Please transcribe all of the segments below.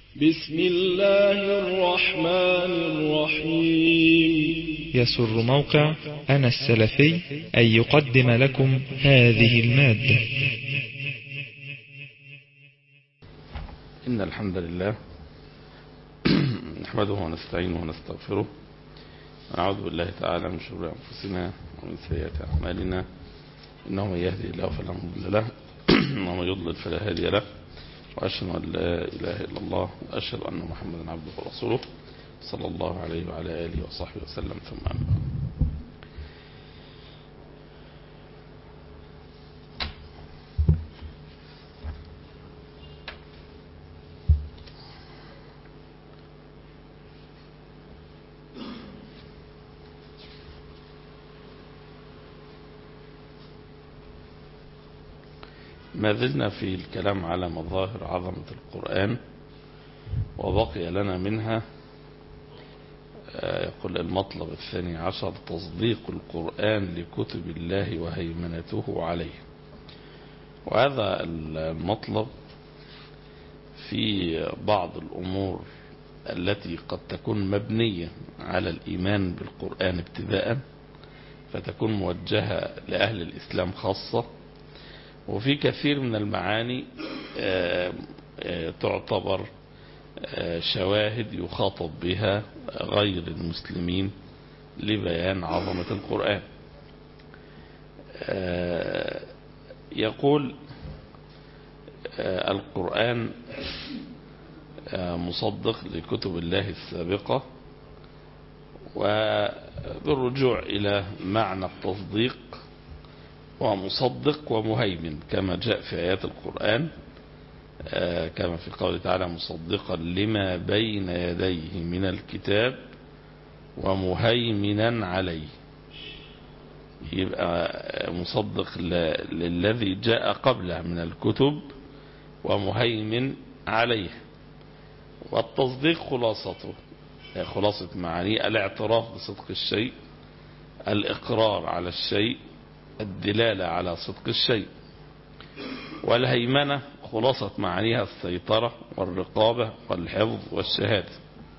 بسم الله الرحمن الرحيم. يسر موقع أنا السلفي أن يقدم لكم هذه المادة. إن الحمد لله نحمده ونستعينه ونستغفره ونعوذ بالله تعالى من شرور أنفسنا ومن سيئات أعمالنا، إنه من يهدي الله فلا مضل له ومن يضلل فلا هادي له، وأشهد أن لا إله إلا الله وأشهد أن محمدا عبده ورسوله صلى الله عليه وعلى آله وصحبه وسلم، ثم أما بعد. ما زلنا في الكلام على مظاهر عظمة القرآن، وبقي لنا منها يقول المطلب 12 تصديق القرآن لكتب الله وهيمنته عليه. وهذا المطلب في بعض الأمور التي قد تكون مبنية على الإيمان بالقرآن ابتداء، فتكون موجهة لأهل الإسلام خاصة، وفي كثير من المعاني تعتبر شواهد يخاطب بها غير المسلمين لبيان عظمة القرآن. يقول القرآن مصدق لكتب الله السابقة، وبالرجوع إلى معنى التصديق ومصدق ومهيمن كما جاء في آيات القرآن، كما في قوله تعالى مصدقا لما بين يديه من الكتاب ومهيمنا عليه. يبقى مصدق للذي جاء قبله من الكتب ومهيمن عليه. والتصديق خلاصة معانيه الاعتراف بصدق الشيء، الإقرار على الشيء، الدلالة على صدق الشيء. والهيمنة خلاصة معانيها السيطرة والرقابة والحفظ والشهادة.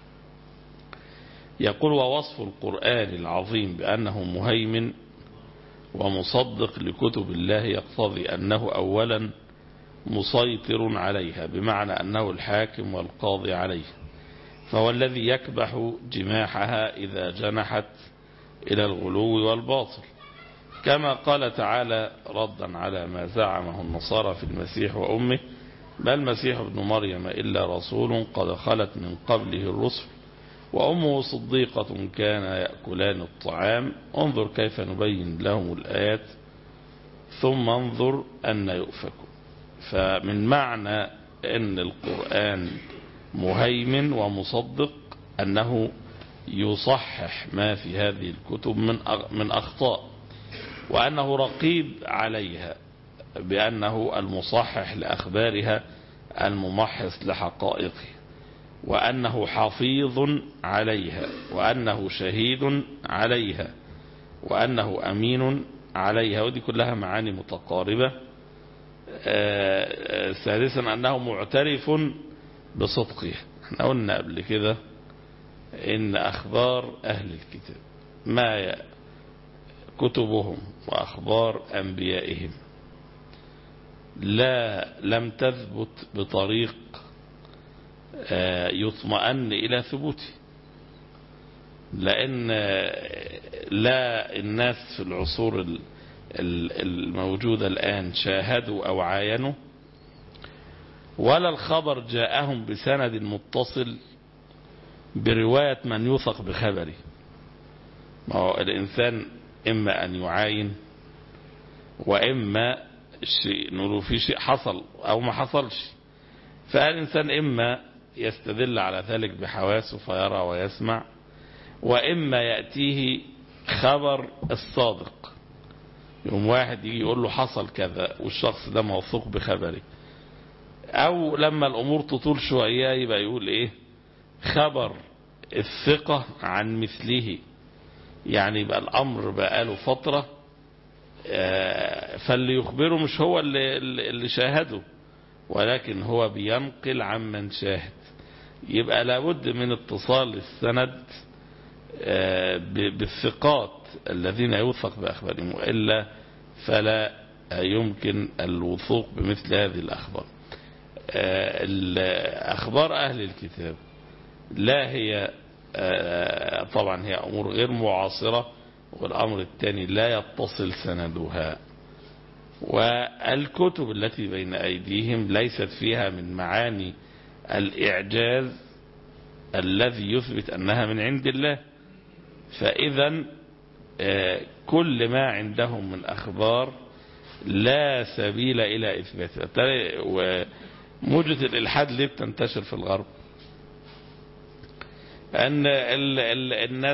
يقول ووصف القرآن العظيم بأنه مهيمن ومصدق لكتب الله يقتضي أنه أولا مسيطر عليها، بمعنى أنه الحاكم والقاضي عليها، فهو الذي يكبح جماحها إذا جنحت إلى الغلو والباطل، كما قال تعالى ردا على ما زعمه النصارى في المسيح وأمه: بل المسيح ابن مريم إلا رسول قد خلت من قبله الرسل وأمه صديقة كان يأكلان الطعام انظر كيف نبين لهم الآيات ثم انظر أن يؤفكون. فمن معنى أن القرآن مهيمن ومصدق أنه يصحح ما في هذه الكتب من أخطاء، وأنه رقيب عليها بأنه المصحح لأخبارها الممحص لحقائقها، وأنه حفيظ عليها، وأنه شهيد عليها، وأنه أمين عليها. ودي كلها معاني متقاربة. سادسا أنه معترف بصدقها. احنا قلنا قبل كده إن أخبار أهل الكتاب ما كتبهم وأخبار أنبيائهم لم تثبت بطريق يطمئن إلى ثبوته، لأن لا الناس في العصور الموجودة الآن شاهدوا أو عاينوا، ولا الخبر جاءهم بسند متصل برواية من يوثق بخبره. ما هو الإنسان إما أن يعاين، وإما الشيء نقول في شيء حصل أو ما حصلش. فالإنسان إما يستدل على ذلك بحواسه فيرى ويسمع، وإما يأتيه خبر الصادق، يوم واحد يجي يقول له حصل كذا والشخص ده موثوق بخبره. أو لما الأمور تطول شوية يبقى يقول إيه؟ خبر الثقة عن مثله، يعني يبقى الأمر بقى له فترة، فاللي يخبره مش هو اللي شاهده، ولكن هو بينقل عمن شاهد. يبقى لابد من اتصال السند بالثقات الذين يوثق بأخبارهم، وإلا فلا يمكن الوثوق بمثل هذه الأخبار. أخبار أهل الكتاب لا هي طبعا هي أمور غير معاصرة، والأمر الثاني لا يتصل سندها، والكتب التي بين أيديهم ليست فيها من معاني الإعجاز الذي يثبت أنها من عند الله. فإذا كل ما عندهم من أخبار لا سبيل إلى إثباتها. وموجة الإلحاد ليه بتنتشر في الغرب؟ أن الناس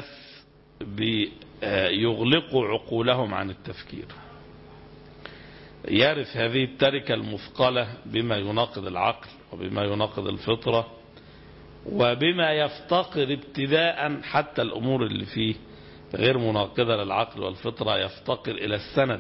يغلقوا عقولهم عن التفكير، يرث هذه التركة المثقلة بما يناقض العقل وبما يناقض الفطرة وبما يفتقر ابتداء، حتى الأمور اللي فيه غير مناقضة للعقل والفطرة يفتقر إلى السند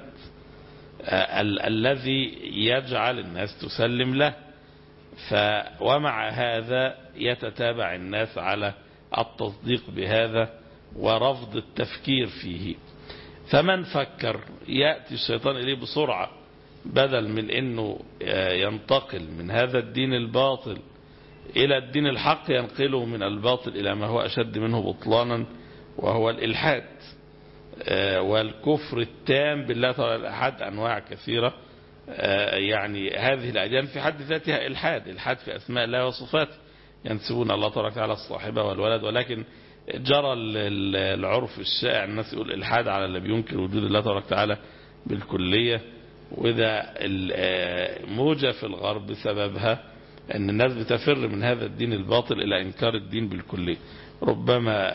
الذي يجعل الناس تسلم له. ومع هذا يتتابع الناس على التصديق بهذا ورفض التفكير فيه. فمن فكر يأتي الشيطان إليه بسرعة، بدل من أنه ينتقل من هذا الدين الباطل إلى الدين الحق ينقله من الباطل إلى ما هو أشد منه بطلانا، وهو الإلحاد والكفر التام بالله تعالى. الإلحاد أنواع كثيرة، يعني هذه الأديان في حد ذاتها إلحاد في أسماء الله وصفاته، ينسبون الله تبارك وتعالى الصاحبة والولد، ولكن جرى العرف الشائع الناس يقول إلحاد على اللي بينكر وجود الله تبارك وتعالى بالكلية. وإذا موجة في الغرب بسببها أن الناس بتفر من هذا الدين الباطل إلى إنكار الدين بالكلية. ربما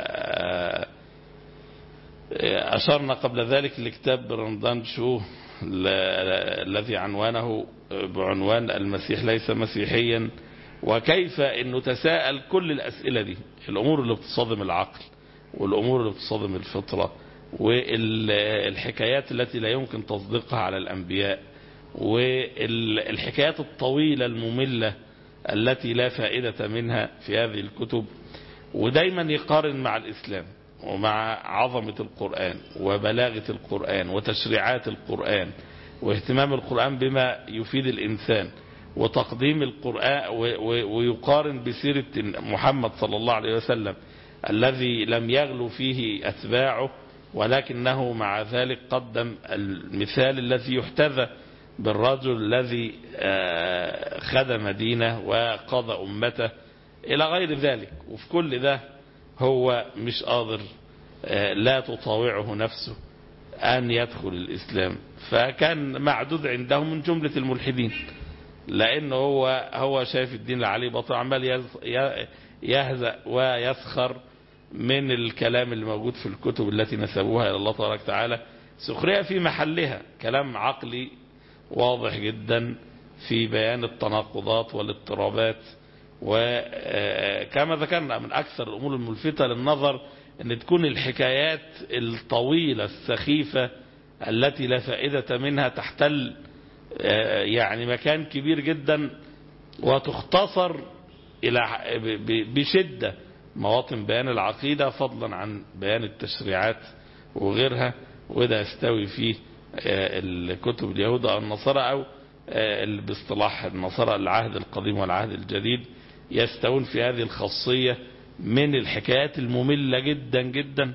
أشرنا قبل ذلك لكتاب برندان شو الذي عنوانه بعنوان المسيح ليس مسيحيا، وكيف أنه تساءل كل الأسئلة دي، الأمور اللي بتصادم العقل والأمور اللي بتصادم الفطرة والحكايات التي لا يمكن تصديقها على الأنبياء والحكايات الطويلة المملة التي لا فائدة منها في هذه الكتب. ودايما يقارن مع الإسلام ومع عظمة القرآن وبلاغة القرآن وتشريعات القرآن واهتمام القرآن بما يفيد الإنسان وتقديم القرآن، ويقارن بسيرة محمد صلى الله عليه وسلم الذي لم يغلو فيه أتباعه، ولكنه مع ذلك قدم المثال الذي يحتذى بالرجل الذي خدم دينه وقضى أمته إلى غير ذلك. وفي كل ده هو مش قادر، لا تطاوعه نفسه أن يدخل الإسلام، فكان معدود عندهم من جملة الملحدين، لأنه هو شايف الدين اللي عليه باطل، عمال يهزأ ويسخر من الكلام اللي موجود في الكتب التي نسبوها إلى الله تبارك وتعالى، سخرية في محلها، كلام عقلي واضح جدا في بيان التناقضات والاضطرابات. وكما ذكرنا من أكثر الأمور الملفتة للنظر أن تكون الحكايات الطويلة السخيفة التي لا فائدة منها تحتل يعني مكان كبير جدا، وتختصر إلى بشدة مواطن بيان العقيدة فضلا عن بيان التشريعات وغيرها. وده يستوي فيه الكتب اليهود أو النصارى، أو باصطلاح النصارى العهد القديم والعهد الجديد، يستوون في هذه الخاصية من الحكايات المملة جدا جدا،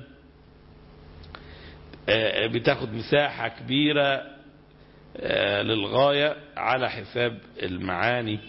بتاخد مساحة كبيرة للغاية على حساب المعاني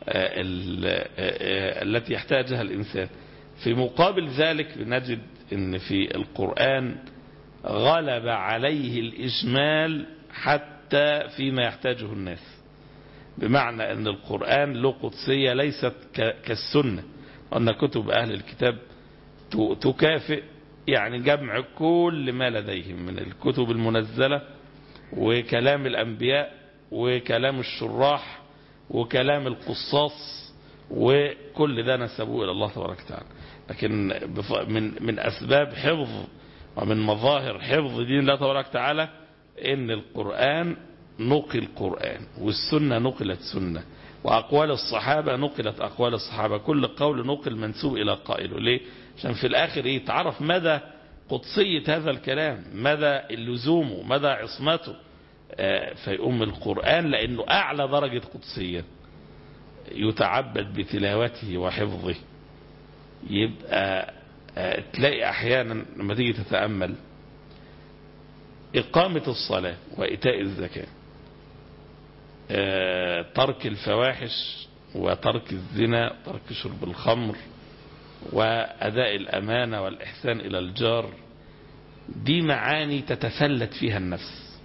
التي يحتاجها الإنسان. في مقابل ذلك بنجد أن في القرآن غلب عليه الإجمال حتى فيما يحتاجه الناس، بمعنى أن القرآن له قدسية ليست كالسنة، أن كتب أهل الكتاب تكافئ يعني جمع كل ما لديهم من الكتب المنزلة وكلام الأنبياء وكلام الشراح وكلام القصاص، وكل ده نسبوه إلى الله تبارك وتعالى. لكن من أسباب حفظ ومن مظاهر حفظ دين الله تبارك وتعالى إن القرآن نقل قرآن والسنة نقلت سنة، وأقوال الصحابة نقلت أقوال الصحابة، كل قول نقل منسوب إلى قائله. ليه؟ عشان في الآخر تعرف مدى قدسية هذا الكلام، مدى لزومه، مدى عصمته. فيقوم القرآن لأنه أعلى درجة قدسية يتعبد بتلاوته وحفظه. يبقى تلاقي أحيانا لما تيجي تتأمل إقامة الصلاة وإيتاء الزكاة، ترك الفواحش وترك الزنا، ترك شرب الخمر، وأداء الأمانة والإحسان إلى الجار، دي معاني تتفلت فيها النفس،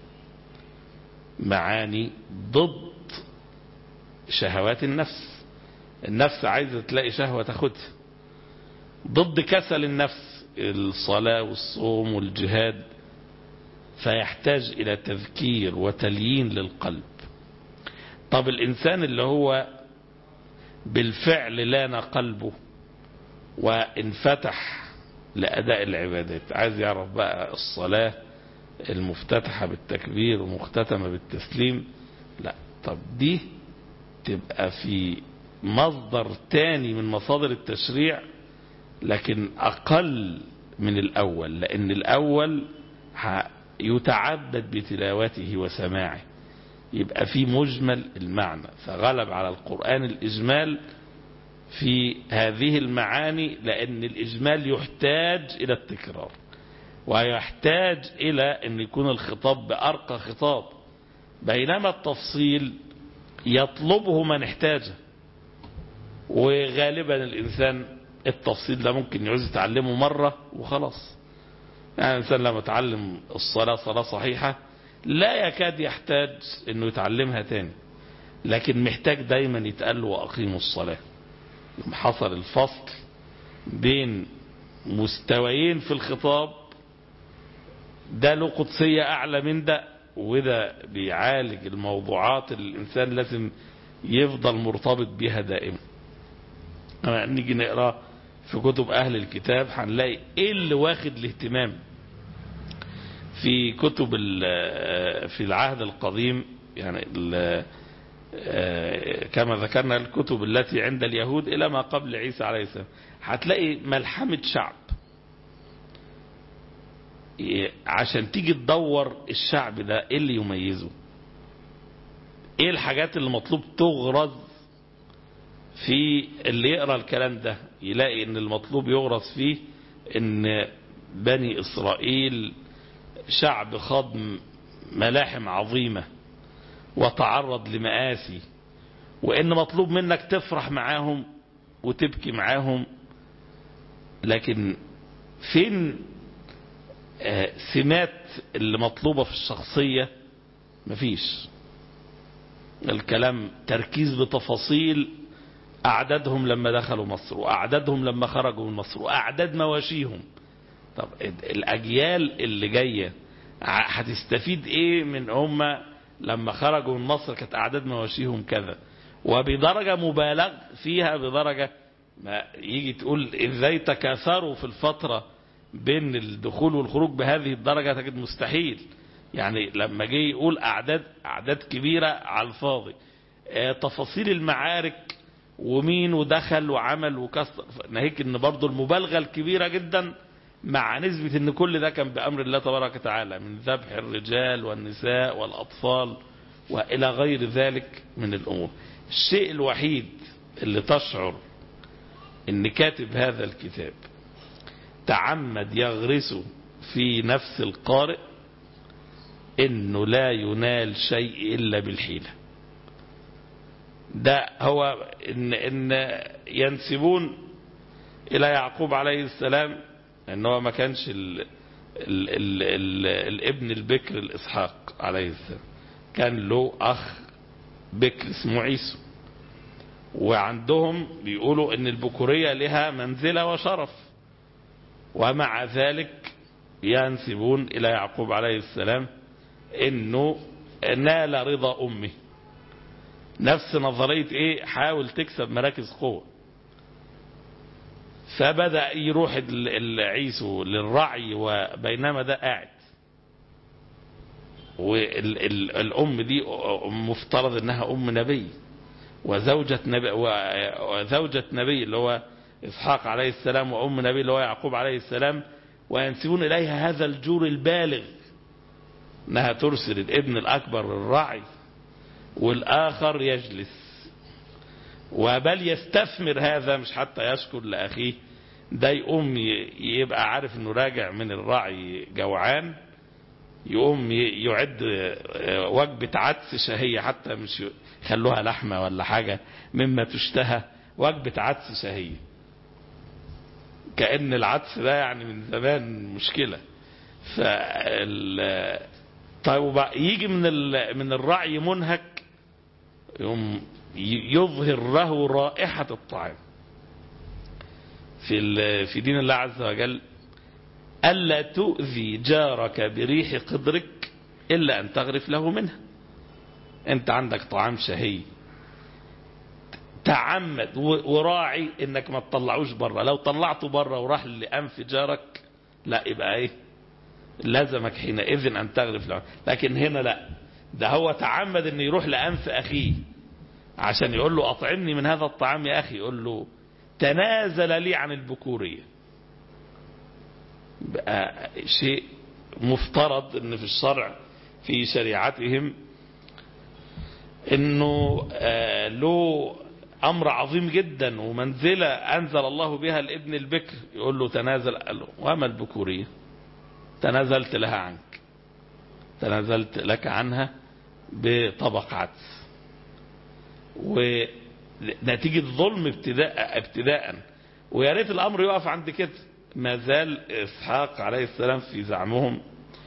معاني ضد شهوات النفس. النفس عايزة تلاقي شهوة تاخدها، ضد كسل النفس الصلاة والصوم والجهاد، فيحتاج إلى تذكير وتليين للقلب. طب الإنسان اللي هو بالفعل لان قلبه وانفتح لأداء العبادات، عايز يعرف بقى الصلاة المفتتحة بالتكبير ومختتمة بالتسليم، لا، طب دي تبقى في مصدر تاني من مصادر التشريع، لكن أقل من الأول، لأن الأول يتعبد بتلاوته وسماعه، يبقى في مجمل المعنى، فغلب على القرآن الإجمال في هذه المعاني، لأن الإجمال يحتاج إلى التكرار، ويحتاج إلى أن يكون الخطاب بأرقى خطاب، بينما التفصيل يطلبه من احتاجه. وغالبا الإنسان التفصيل ده ممكن يعوز يتعلمه مرة وخلاص. يعني الإنسان لما يتعلم الصلاة صلاة صحيحة لا يكاد يحتاج أنه يتعلمها تاني، لكن محتاج دايما يتقال له وأقيموا الصلاة. حصل الفصل بين مستويين في الخطاب، ده له قدسية أعلى من ده، وده بيعالج الموضوعات اللي الإنسان لازم يفضل مرتبط بها دائما. نيجي نقرأ في كتب أهل الكتاب هنلاقي إيه اللي واخد الاهتمام في كتب في العهد القديم. يعني كما ذكرنا الكتب التي عند اليهود إلى ما قبل عيسى عليه السلام، هتلاقي ملحمة شعب. عشان تيجي تدور الشعب ده ايه اللي يميزه، ايه الحاجات اللي مطلوب تغرز في اللي يقرأ الكلام ده، يلاقي ان المطلوب يغرز فيه ان بني إسرائيل شعب خاض ملاحم عظيمة وتعرض لمآسي، وان مطلوب منك تفرح معاهم وتبكي معاهم. لكن فين سمات اللي مطلوبة في الشخصية؟ مفيش. الكلام تركيز بتفاصيل أعدادهم لما دخلوا مصر، وأعدادهم لما خرجوا من مصر، وأعداد مواشيهم. طب الأجيال اللي جاية هتستفيد إيه من هم لما خرجوا من مصر كانت أعداد مواشيهم كذا، وبدرجة مبالغ فيها، بدرجة ما يجي تقول إزاي تكاثروا في الفترة بين الدخول والخروج بهذه الدرجة، تجد مستحيل. يعني لما جه يقول أعداد كبيرة على الفاضي، تفاصيل المعارك ومين ودخل وعمل وكسر، ناهيك ان برضو المبالغة الكبيرة جدا، مع نسبة ان كل ده كان بأمر الله تبارك وتعالى، من ذبح الرجال والنساء والأطفال وإلى غير ذلك من الأمور. الشيء الوحيد اللي تشعر ان كاتب هذا الكتاب تعمد يغرسه في نفس القارئ انه لا ينال شيء الا بالحيلة. ده هو ان ينسبون الى يعقوب عليه السلام انه ما كانش الابن البكر الاسحاق عليه السلام، كان له اخ بكر اسمه عيسو، وعندهم بيقولوا ان البكورية لها منزلة وشرف، ومع ذلك ينسبون إلى يعقوب عليه السلام إنه نال رضا أمه. نفس نظرية إيه؟ حاول تكسب مراكز قوة. فبدأ يروح العيسو للرعي، وبينما ده قاعد، والأم دي مفترض إنها أم نبي، وزوجة نبي اللي هو إسحاق عليه السلام، وأم نبي اللي هو يعقوب عليه السلام، وينسبون إليها هذا الجور البالغ أنها ترسل الابن الأكبر للرعي والآخر يجلس، وبل يستثمر هذا مش حتى يشكر لأخيه، ده يقوم يبقى عارف أنه راجع من الرعي جوعان، يقوم يعد وجبة عدس شهية، حتى مش يخلوها لحمة ولا حاجة مما تشتهى، وجبة عدس شهية، كأن العدس ده يعني من زمان مشكلة. طيب يجي من الرعي منهك، يقوم يظهر له رائحة الطعام. في دين الله عز وجل ألا تؤذي جارك بريح قدرك إلا أن تغرف له منها. أنت عندك طعام شهي، تعمد وراعي إنك ما تطلعوش بره، لو طلعته بره وراح لأنف جارك لا يبقى إيه لازمك حينئذ أن تغرف له. لكن هنا لا، ده هو تعمد إنه يروح لأنف أخيه عشان يقول له أطعمني من هذا الطعام يا أخي، يقول له تنازل لي عن البكورية. بقى شيء مفترض ان في الشرع في شريعتهم انه له امر عظيم جدا ومنزلة انزل الله بها الابن البكر، يقول له تنازل، قال له وما البكورية؟ تنازلت لها عنك، تنازلت لك عنها بطبق عدس. ونتيجة ظلم ابتداء، ويا ريت الامر يقف عند كده. ما زال إسحاق عليه السلام في زعمهم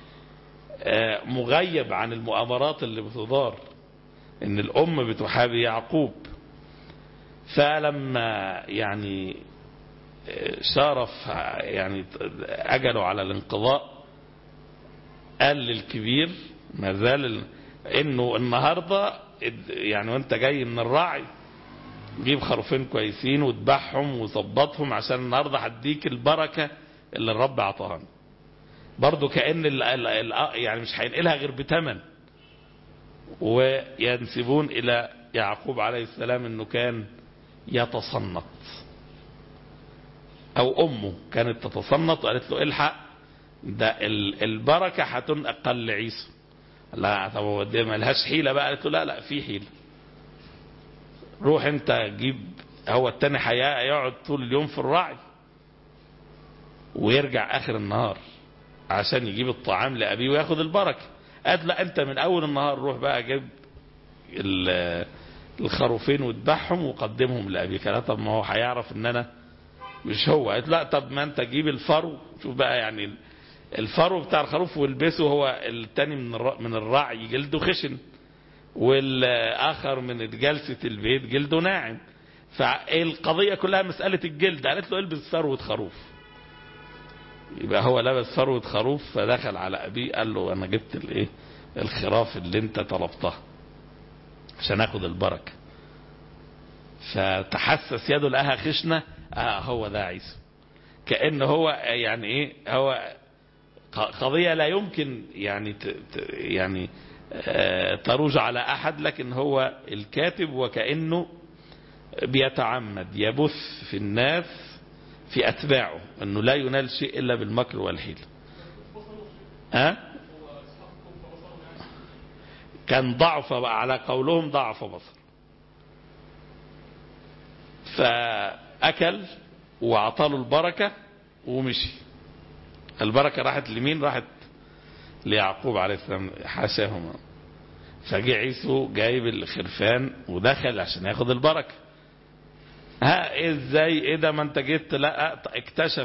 مغيب عن المؤامرات اللي بتدار، ان الام بتحابي يعقوب. فلما يعني شارف يعني اجله على الانقضاء، قال للكبير ما زال انه النهارده يعني وانت جاي من الرعي جيب خروفين كويسين وتبعهم وظبطهم عشان النهارده هديك البركه اللي الرب عطاها. برضه كأن يعني مش هينقلها غير بثمن. وينسبون الى يعقوب عليه السلام انه كان يتصنط، او امه كانت تتصنط وقالت له الحق ده البركه هتنقل لعيسى. لا طب دي ملهاش حيله بقى، قالت له لا في حيله، روح انت جيب. هو التاني يقعد طول اليوم في الرعي ويرجع اخر النهار عشان يجيب الطعام لابيه وياخد البركه. قالت لا انت من اول النهار روح بقى جيب الخروفين وتذبحهم وقدمهم لابيك. قال طب ما هو هيعرف ان انا مش هو. قالت لا طب ما انت جيب الفرو، شوف بقى يعني الفرو بتاع الخروف والبسه. هو التاني من الرعي جلده خشن، والاخر من جلسة البيت جلده ناعم، فالقضية كلها مسألة الجلد. قالت له البس فروة خروف. يبقى هو لبس فروة خروف، فدخل على ابيه قال له انا جبت الايه الخراف اللي انت طلبتها عشان اخد البركة. فتحسس يده لقاها خشنة، هو ده عيسى. كأن هو يعني ايه، هو قضية لا يمكن يعني تروج على احد، لكن هو الكاتب وكأنه بيتعمد يبث في الناس في اتباعه انه لا ينال شيء الا بالمكر والحيل. كان ضعف على قولهم، ضعف بصر، فاكل واعطاله البركة ومشي. البركة راحت لمين؟ راحت ليعقوب عليه السلام حاشاهما. فجاء عيسو جايب الخرفان ودخل عشان ياخد البركة. ازاي ايه ده ما انت جيت؟ لا اكتشف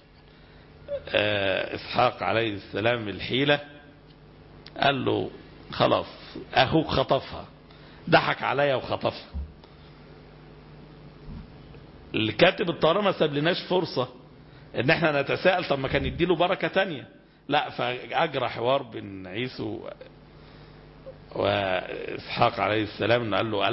اسحاق عليه السلام الحيلة، قال له خلاص اخوك خطفها، ضحك عليا وخطفها. الكاتب الطيارة ما ساب لناش فرصة ان احنا نتساءل طب ما كان يديله بركة تانية. لا، فاجرى حوار بين عيسو واسحاق عليه السلام، قال له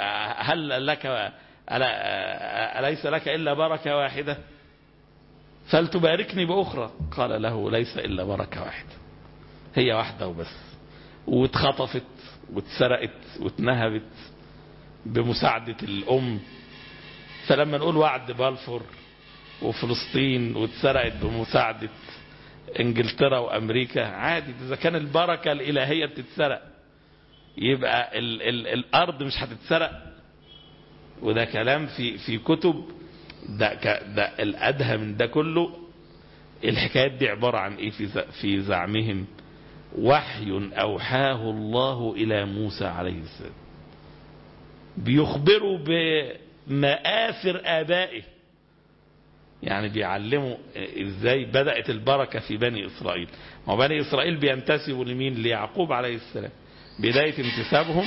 أليس لك إلا بركة واحدة فلتباركني بأخرى؟ قال له ليس إلا بركة واحدة، هي واحدة وبس، واتخطفت واتسرقت واتنهبت بمساعدة الأم. فلما نقول وعد بلفور وفلسطين واتسرقت بمساعدة انجلترا وامريكا، عادي. اذا كان البركة الالهية بتتسرق يبقى الارض مش هتتسرق. وده كلام في كتب. ده الادهى من ده كله. الحكايات دي عبارة عن ايه في زعمهم؟ وحي اوحاه الله الى موسى عليه السلام، بيخبروا بمآثر آبائه، يعني بيعلموا ازاي بدأت البركة في بني إسرائيل. ما بني إسرائيل بينتسبوا لمين؟ ليعقوب عليه السلام. بداية انتسابهم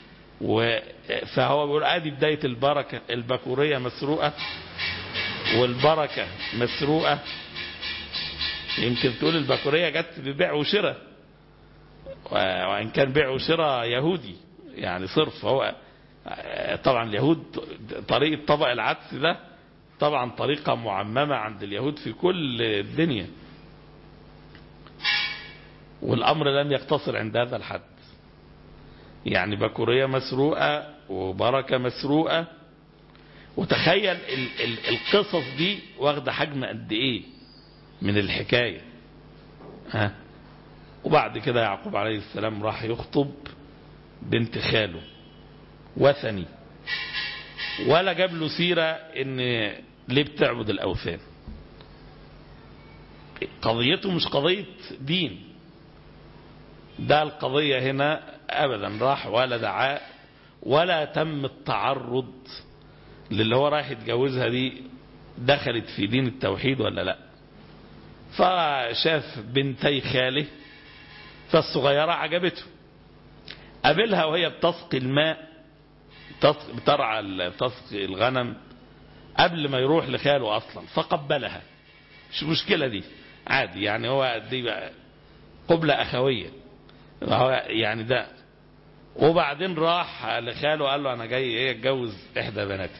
فهو بيقول ادي بداية البركة. البكورية مسروقة والبركة مسروقة. يمكن تقول البكورية جت ببيع وشراء، وإن كان بيع وشراء يهودي يعني صرف. هو طبعا اليهود طريقة طبق العدس ده طبعا طريقة معممة عند اليهود في كل الدنيا، والأمر لم يقتصر عند هذا الحد. يعني بكورية مسروقة وبركة مسروقة. وتخيل القصص دي واخدة حجم قد ايه من الحكاية. وبعد كده يعقوب عليه السلام راح يخطب بنت خاله وثني، ولا جاب له سيرة ان ليه بتعبد الاوثان. قضيته مش قضية دين، ده القضية هنا ابدا. راح ولا دعاء ولا تم التعرض للي هو رايح يتجوزها دي دخلت في دين التوحيد ولا لا. فشاف بنتي خاله، فالصغيرة عجبته. قابلها وهي بتسقي الماء، تسقي الغنم قبل ما يروح لخاله اصلا، فقبلها. مش مشكلة دي، عادي يعني. هو دي بقى قبلة اخوية يعني ده. وبعدين راح لخاله قال له انا جاي ايه اتجوز احدى بناتك.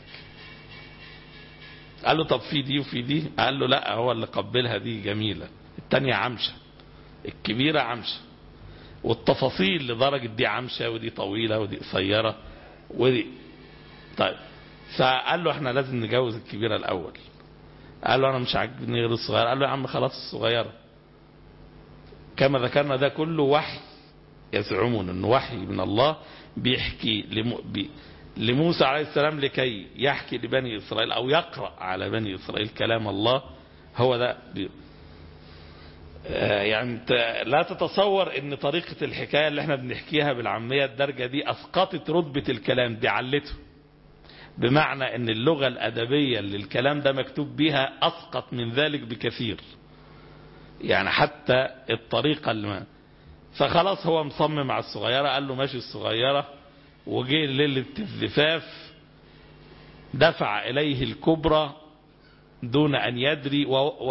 قال له طب في دي وفي دي؟ قال له لا، هو اللي قبلها دي جميلة، التانية عمشة، الكبيرة عمشة. والتفاصيل لدرجة دي عمشة ودي طويلة ودي قصيرة ودي. طيب فقال له احنا لازم نجوز الكبيرة الاول. قال له انا مش عاجبني غير الصغيرة. قال له يا عم خلاص الصغيرة. كما ذكرنا ده كله وحي، يزعمون انه وحي من الله بيحكي لموسى عليه السلام لكي يحكي لبني إسرائيل أو يقرأ على بني إسرائيل كلام الله. هو ده يعني لا تتصور ان طريقة الحكاية اللي احنا بنحكيها بالعامية الدرجة دي اسقطت رتبة الكلام، دي علته. بمعنى ان اللغة الادبية اللي الكلام ده مكتوب بيها اسقط من ذلك بكثير. يعني حتى الطريقة اللي فخلاص هو مصمم على الصغيرة. قال له ماشي الصغيرة. وجه ليلة الزفاف دفع اليه الكبرى دون ان يدري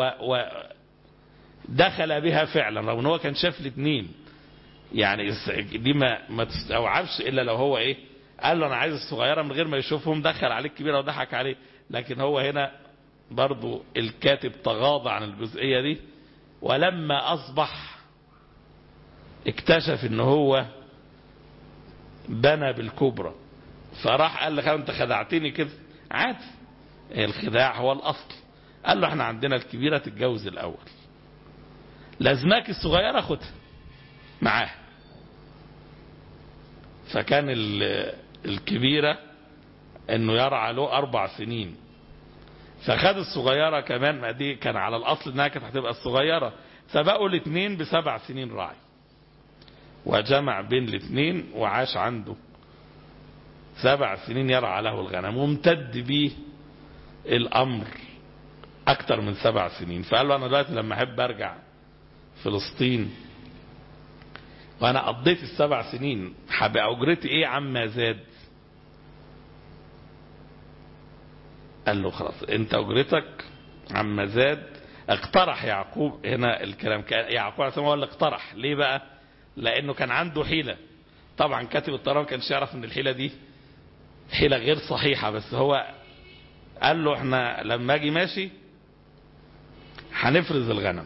دخل بها فعلا، رغم ان هو كان شاف الاثنين. يعني دي ما تستوعبش الا لو هو ايه قال له انا عايز الصغيره من غير ما يشوفهم، دخل عليه الكبيره وضحك عليه. لكن هو هنا برضو الكاتب تغاضى عن الجزئيه دي. ولما اصبح اكتشف ان هو بنى بالكبرى، فراح قال له انت خدعتني كده. عادي، الخداع هو الاصل. قال له احنا عندنا الكبيره تتجوز الاول، لازماك الصغيرة خدها معاه. فكان الكبيرة انه يرعى له 4 سنين، فخد الصغيرة كمان. ما دي كان على الاصل انها كانت هتبقى الصغيرة، فبقوا الاثنين ب7 سنين راعي. وجمع بين الاثنين وعاش عنده 7 سنين يرعى له الغنم، وامتد به الامر اكتر من 7 سنين. فقال له انا دلوقتي لما احب ارجع فلسطين وانا قضيت ال7 سنين هبقى اجرتي ايه عما زاد؟ قال له خلاص انت اجرتك عما زاد. اقترح يعقوب هنا الكلام، كان يعقوب عليه السلام هو اللي اقترح. ليه بقى؟ لانه كان عنده حيلة. طبعا كاتب الطيران ما كانش يعرف ان الحيلة دي حيلة غير صحيحة، بس هو قال له احنا لما اجي ماشي هنفرز الغنم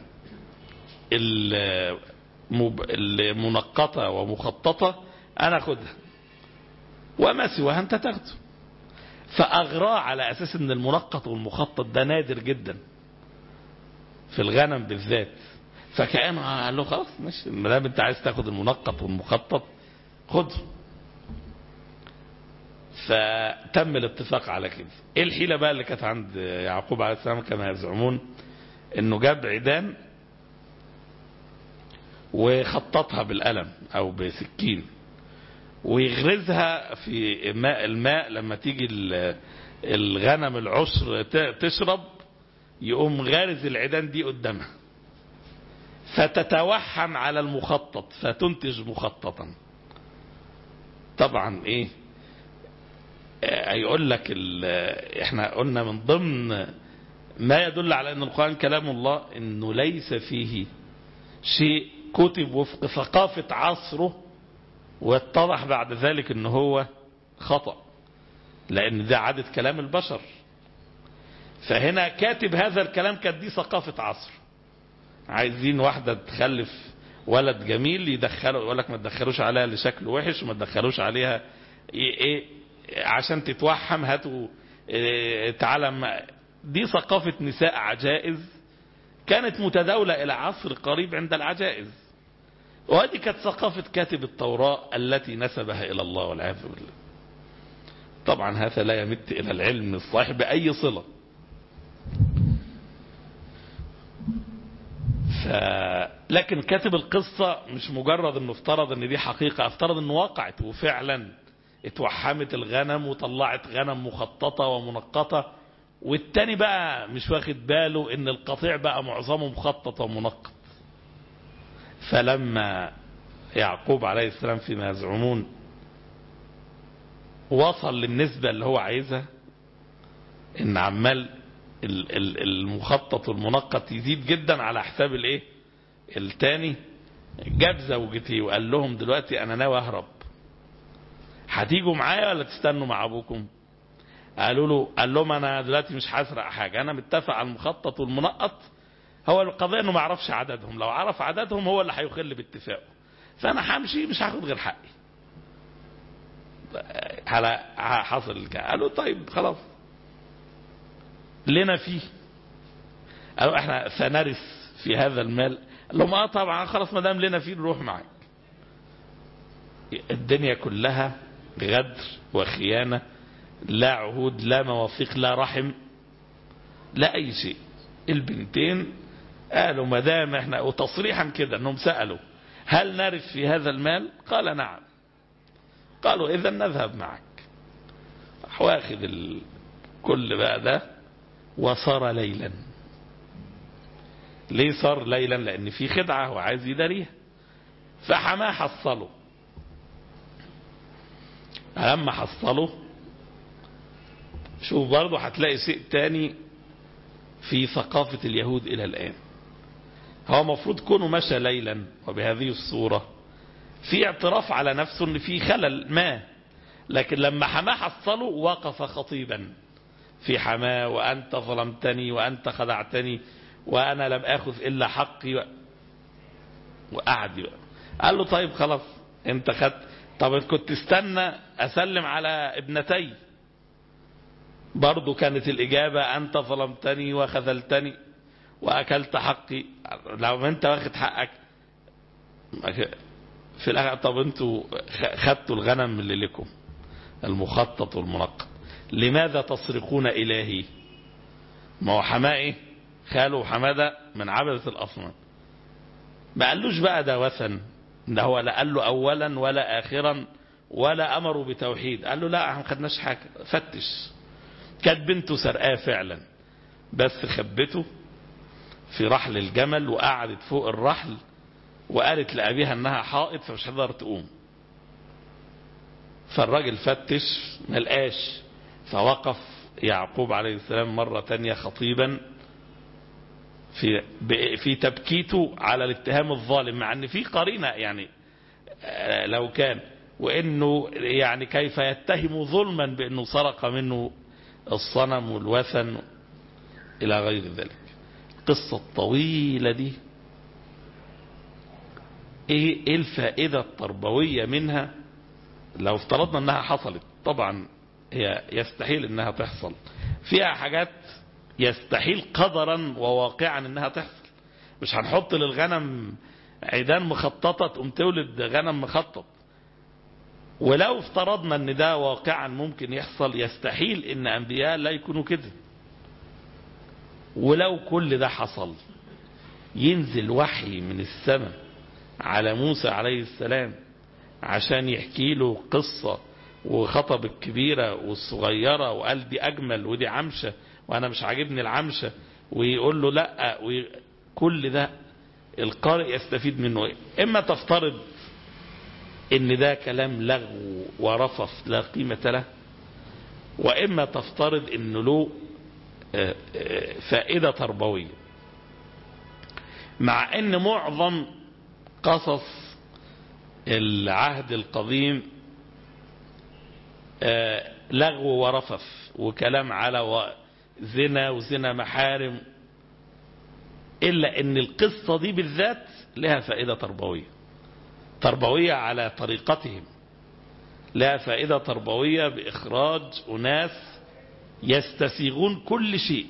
المنقطة ومخططة، انا اخدها وما سواها انت تاخده. فأغراه على أساس أن المنقط والمخطط ده نادر جدا في الغنم بالذات، فكأنه قال له خلاص ماشي، ما دام انت عايز تاخد المنقط والمخطط خده. فتم الاتفاق على كده. ايه الحيلة بقى اللي كانت عند يعقوب عليه السلام كما يزعمون؟ انه جاب عيدان وخططها بالقلم او بسكين ويغرزها في الماء لما تيجي الغنم العشر تشرب، يقوم غارز العيدان دي قدامها فتتوحم على المخطط فتنتج مخططا. طبعا ايه هيقول لك احنا قلنا من ضمن ما يدل على ان القرآن كلام الله انه ليس فيه شيء كتب وفق ثقافة عصره واتضح بعد ذلك انه هو خطأ، لان ده عادة كلام البشر. فهنا كاتب هذا الكلام كانت دي ثقافة عصر، عايزين واحدة تخلف ولد جميل يدخلوا، يقول لك ما تدخلوش عليها اللي شكله وحش وما تدخلوش عليها ايه عشان تتوحم، هاتوا تعالى. دي ثقافة نساء عجائز كانت متداولة الى عصر قريب عند العجائز، وهذه كانت ثقافة كاتب التوراة التي نسبها الى الله والعياذ بالله. طبعا هذا لا يمت الى العلم الصحيح بأي صلة. لكن كاتب القصة مش مجرد انه افترض ان دي حقيقة، افترض انه وقعت وفعلا اتوحمت الغنم وطلعت غنم مخططة ومنقطة، والتاني بقى مش واخد باله ان القطيع بقى معظمه مخطط ومنقط. فلما يعقوب عليه السلام فيما يزعمون وصل للنسبة اللي هو عايزها، ان عمال المخطط والمنقط يزيد جدا على حساب الايه التاني، جاب زوجتي وقال لهم دلوقتي انا ناوي اهرب، هتيجوا معايا ولا تستنوا مع ابوكم؟ قال لهم انا دلوقتي مش هسرق حاجة، انا متفق على المخطط والمنقط، هو القضية انه ما عرفش عددهم، لو عرف عددهم هو اللي هيخل باتفاقه، فانا همشي مش هاخد غير حقي. حصل قالوا طيب خلاص لنا فيه، قالوا احنا سنرث في هذا المال. قال لهم طبعا خلاص ما دام لنا فيه نروح معاك. الدنيا كلها غدر وخيانة، لا عهود لا مواثيق لا رحم لا اي شيء. البنتين قالوا ما دام احنا، وتصريحا كده انهم سألوا هل نرث في هذا المال؟ قال نعم. قالوا اذا نذهب معك. واخد كل بقى ده وصار ليلا. ليه صار ليلا؟ لان في خدعة وعايز يداريها. فحماه حصله. لما حصله شوف برضه هتلاقي شيء تاني في ثقافة اليهود الى الان. هو مفروض كونه مشى ليلا وبهذه الصورة في اعتراف على نفسه ان في خلل ما، لكن لما حماه حصله وقف خطيبا في حماه: وأنت ظلمتني وأنت خدعتني وأنا لم أخذ إلا حقي وقعد بقى. قال له طيب خلاص انت خدت، طب كنت تستنى أسلم على ابنتي؟ برضو كانت الإجابة أنت ظلمتني وخذلتني وأكلت حقي. لو انت واخد حقك في الآخر، طب انتوا خدتوا الغنم اللي لكم المخطط والمنقط، لماذا تسرقون إلهي؟ ما هو حماه ايه؟ خاله حمادة من عبدة الأصنام. ما قالوش بقى ده وثن، ده هو لا قال له أولا ولا آخرا ولا أمره بتوحيد. قال له لا ما خدناش حاجة، فتش. كانت بنته سرقاه فعلا، بس خبته في رحل الجمل وقعدت فوق الرحل وقالت لأبيها انها حائط فمش هتقدر تقوم. فالراجل فتش ملقاش، فوقف يعقوب عليه السلام مرة تانية خطيبا في تبكيته على الاتهام الظالم، مع ان في قرينة يعني لو كان، وانه يعني كيف يتهم ظلما بانه سرق منه الصنم والوثن الى غير ذلك. القصة الطويلة دي ايه الفائدة التربوية منها؟ لو افترضنا انها حصلت، طبعا هي يستحيل انها تحصل، فيها حاجات يستحيل قدرا وواقعا انها تحصل. مش هنحط للغنم عيدان مخططة تقوم تولد غنم مخطط. ولو افترضنا ان ده واقعا ممكن يحصل، يستحيل ان انبياء لا يكونوا كده. ولو كل ده حصل، ينزل وحي من السماء على موسى عليه السلام عشان يحكي له قصة وخطب الكبيرة والصغيرة، وقال دي أجمل ودي عمشة وأنا مش عاجبني العمشة، ويقول له لا، كل ده القارئ يستفيد منه إيه؟ إما تفترض إن ده كلام لغو ورفث لا قيمة له، وإما تفترض إنه له فائدة تربوية. مع إن معظم قصص العهد القديم لغو ورفث وكلام على زنا وزنا محارم، إلا إن القصة دي بالذات لها فائدة تربوية على طريقتهم، لها فائدة تربوية بإخراج أناس يستسيغون كل شيء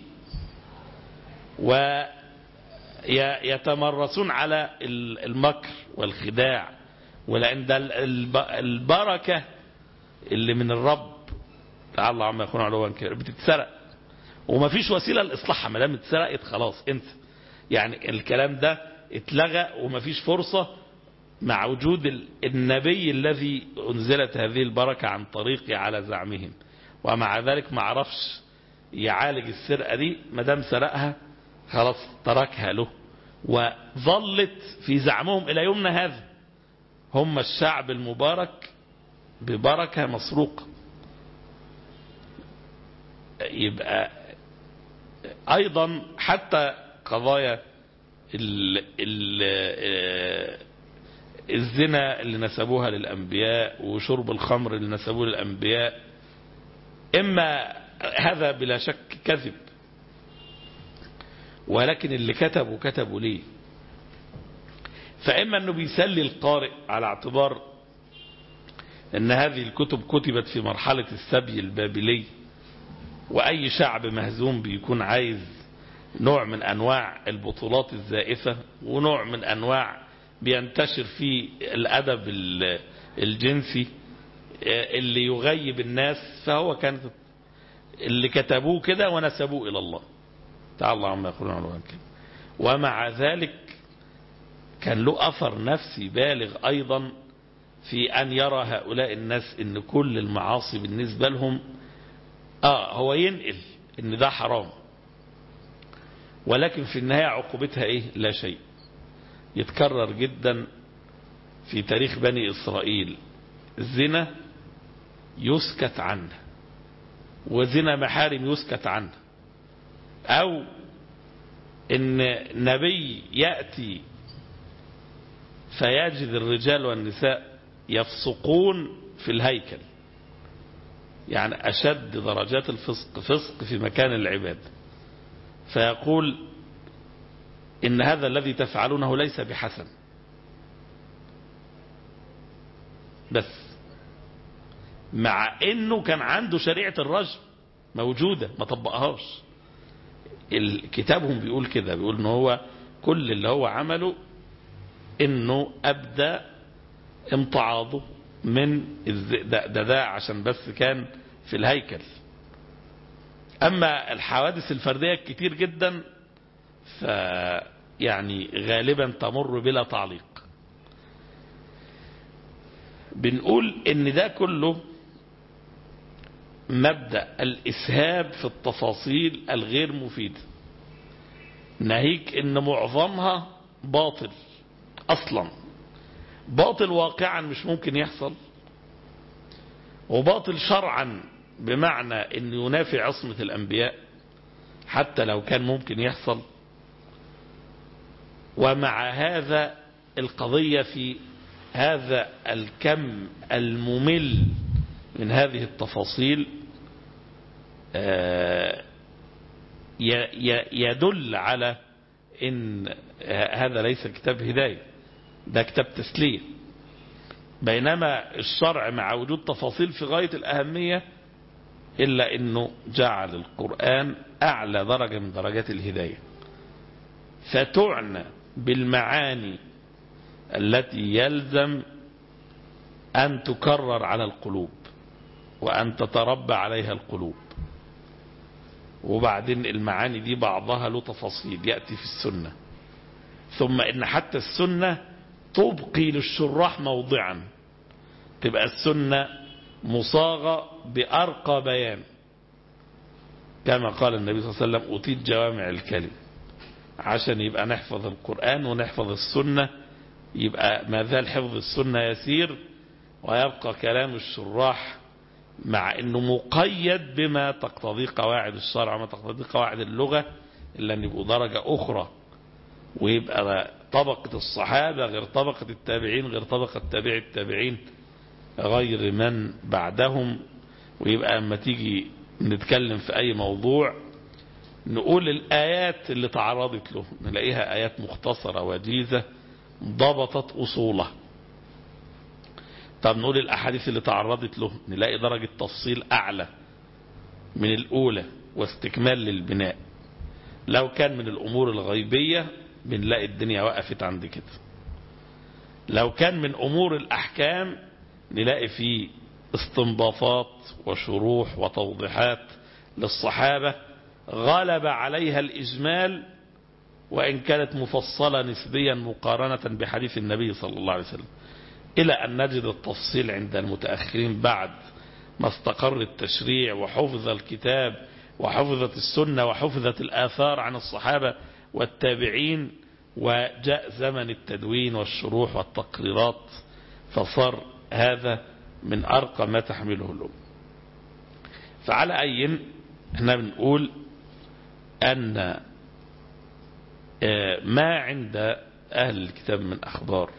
ويتمرسون على المكر والخداع. ولأن ده البركة اللي من الرب تعالى الله عما يكون علوا كبيرا بتتسرق، وما فيش وسيلة لإصلاحها، ما دام اتسرقت خلاص انت يعني الكلام ده اتلغى، وما فيش فرصة مع وجود النبي الذي أنزلت هذه البركة عن طريقه على زعمهم. ومع ذلك ما عرفش يعالج السرقة دي، ما دام سرقها خلاص تركها له، وظلت في زعمهم إلى يومنا هذا هم الشعب المبارك ببركة مسروقة. يبقى أيضا حتى قضايا الزنا اللي نسبوها للأنبياء وشرب الخمر اللي نسبوه للأنبياء، إما هذا بلا شك كذب، ولكن اللي كتبوا ليه؟ فإما أنه بيسلي القارئ على اعتبار أن هذه الكتب كتبت في مرحلة السبي البابلي، وأي شعب مهزوم بيكون عايز نوع من أنواع البطولات الزائفة، ونوع من أنواع بينتشر فيه الأدب الجنسي اللي يغيب الناس، فهو كانت اللي كتبوه كده ونسبوه إلى الله تعالى الله عما يقولون عنه كده. ومع ذلك كان له أثر نفسي بالغ أيضا في أن يرى هؤلاء الناس إن كل المعاصي بالنسبة لهم هو ينقل إن ده حرام، ولكن في النهاية عقوبتها إيه؟ لا شيء. يتكرر جدا في تاريخ بني إسرائيل الزنا يسكت عنه، وزنا محارم يسكت عنه، أو إن نبي يأتي فيجد الرجال والنساء يفسقون في الهيكل، يعني أشد درجات الفسق فسق في مكان العباد، فيقول إن هذا الذي تفعلونه ليس بحسن، بس مع إنه كان عنده شريعة الرجم موجودة ما طبقهاش. كتابهم بيقول كده، بيقول إنه هو كل اللي هو عمله إنه أبدأ امتعاضه من ده عشان بس كان في الهيكل. أما الحوادث الفردية كتير جدا يعني غالبا تمر بلا تعليق. بنقول إن ده كله مبدأ الإسهاب في التفاصيل الغير مفيدة، ناهيك إن معظمها باطل أصلا، باطل واقعا مش ممكن يحصل، وباطل شرعا بمعنى أن ينافي عصمة الأنبياء حتى لو كان ممكن يحصل. ومع هذا القضية في هذا الكم الممل من هذه التفاصيل يدل على ان هذا ليس كتاب هداية، ده كتاب تسلية. بينما الشرع مع وجود تفاصيل في غاية الأهمية إلا أنه جعل القرآن أعلى درجة من درجات الهداية، فتعنى بالمعاني التي يلزم أن تكرر على القلوب وأن تتربى عليها القلوب. وبعدين المعاني دي بعضها له تفاصيل يأتي في السنة، ثم إن حتى السنة تبقي للشراح موضعا، تبقى السنة مصاغة بأرقى بيان، كما قال النبي صلى الله عليه وسلم أوتيت جوامع الكلم، عشان يبقى نحفظ القرآن ونحفظ السنة، يبقى ما زال حفظ السنة يسير ويبقى كلام الشراح مع أنه مقيد بما تقتضي قواعد الشرع وما تقتضي قواعد اللغة، إلا أن يبقوا درجة أخرى، ويبقى طبقة الصحابة غير طبقة التابعين غير طبقة تابع التابعين غير من بعدهم. ويبقى أما تيجي نتكلم في أي موضوع نقول الآيات اللي تعرضت له نلاقيها آيات مختصرة وجيزة ضبطت أصوله. طب نقول الأحاديث اللي تعرضت له نلاقي درجة تفصيل أعلى من الأولى واستكمال للبناء. لو كان من الأمور الغيبية بنلاقي الدنيا وقفت عند كده. لو كان من أمور الأحكام نلاقي فيه استنباطات وشروح وتوضيحات للصحابة غلب عليها الإجمال، وإن كانت مفصلة نسبيا مقارنة بحديث النبي صلى الله عليه وسلم، إلى أن نجد التفصيل عند المتأخرين بعد ما استقر التشريع وحفظ الكتاب وحفظت السنة وحفظت الآثار عن الصحابة والتابعين، وجاء زمن التدوين والشروح والتقريرات، فصار هذا من أرقى ما تحمله الأمة. فعلى أي احنا بنقول أن ما عند أهل الكتاب من أخبار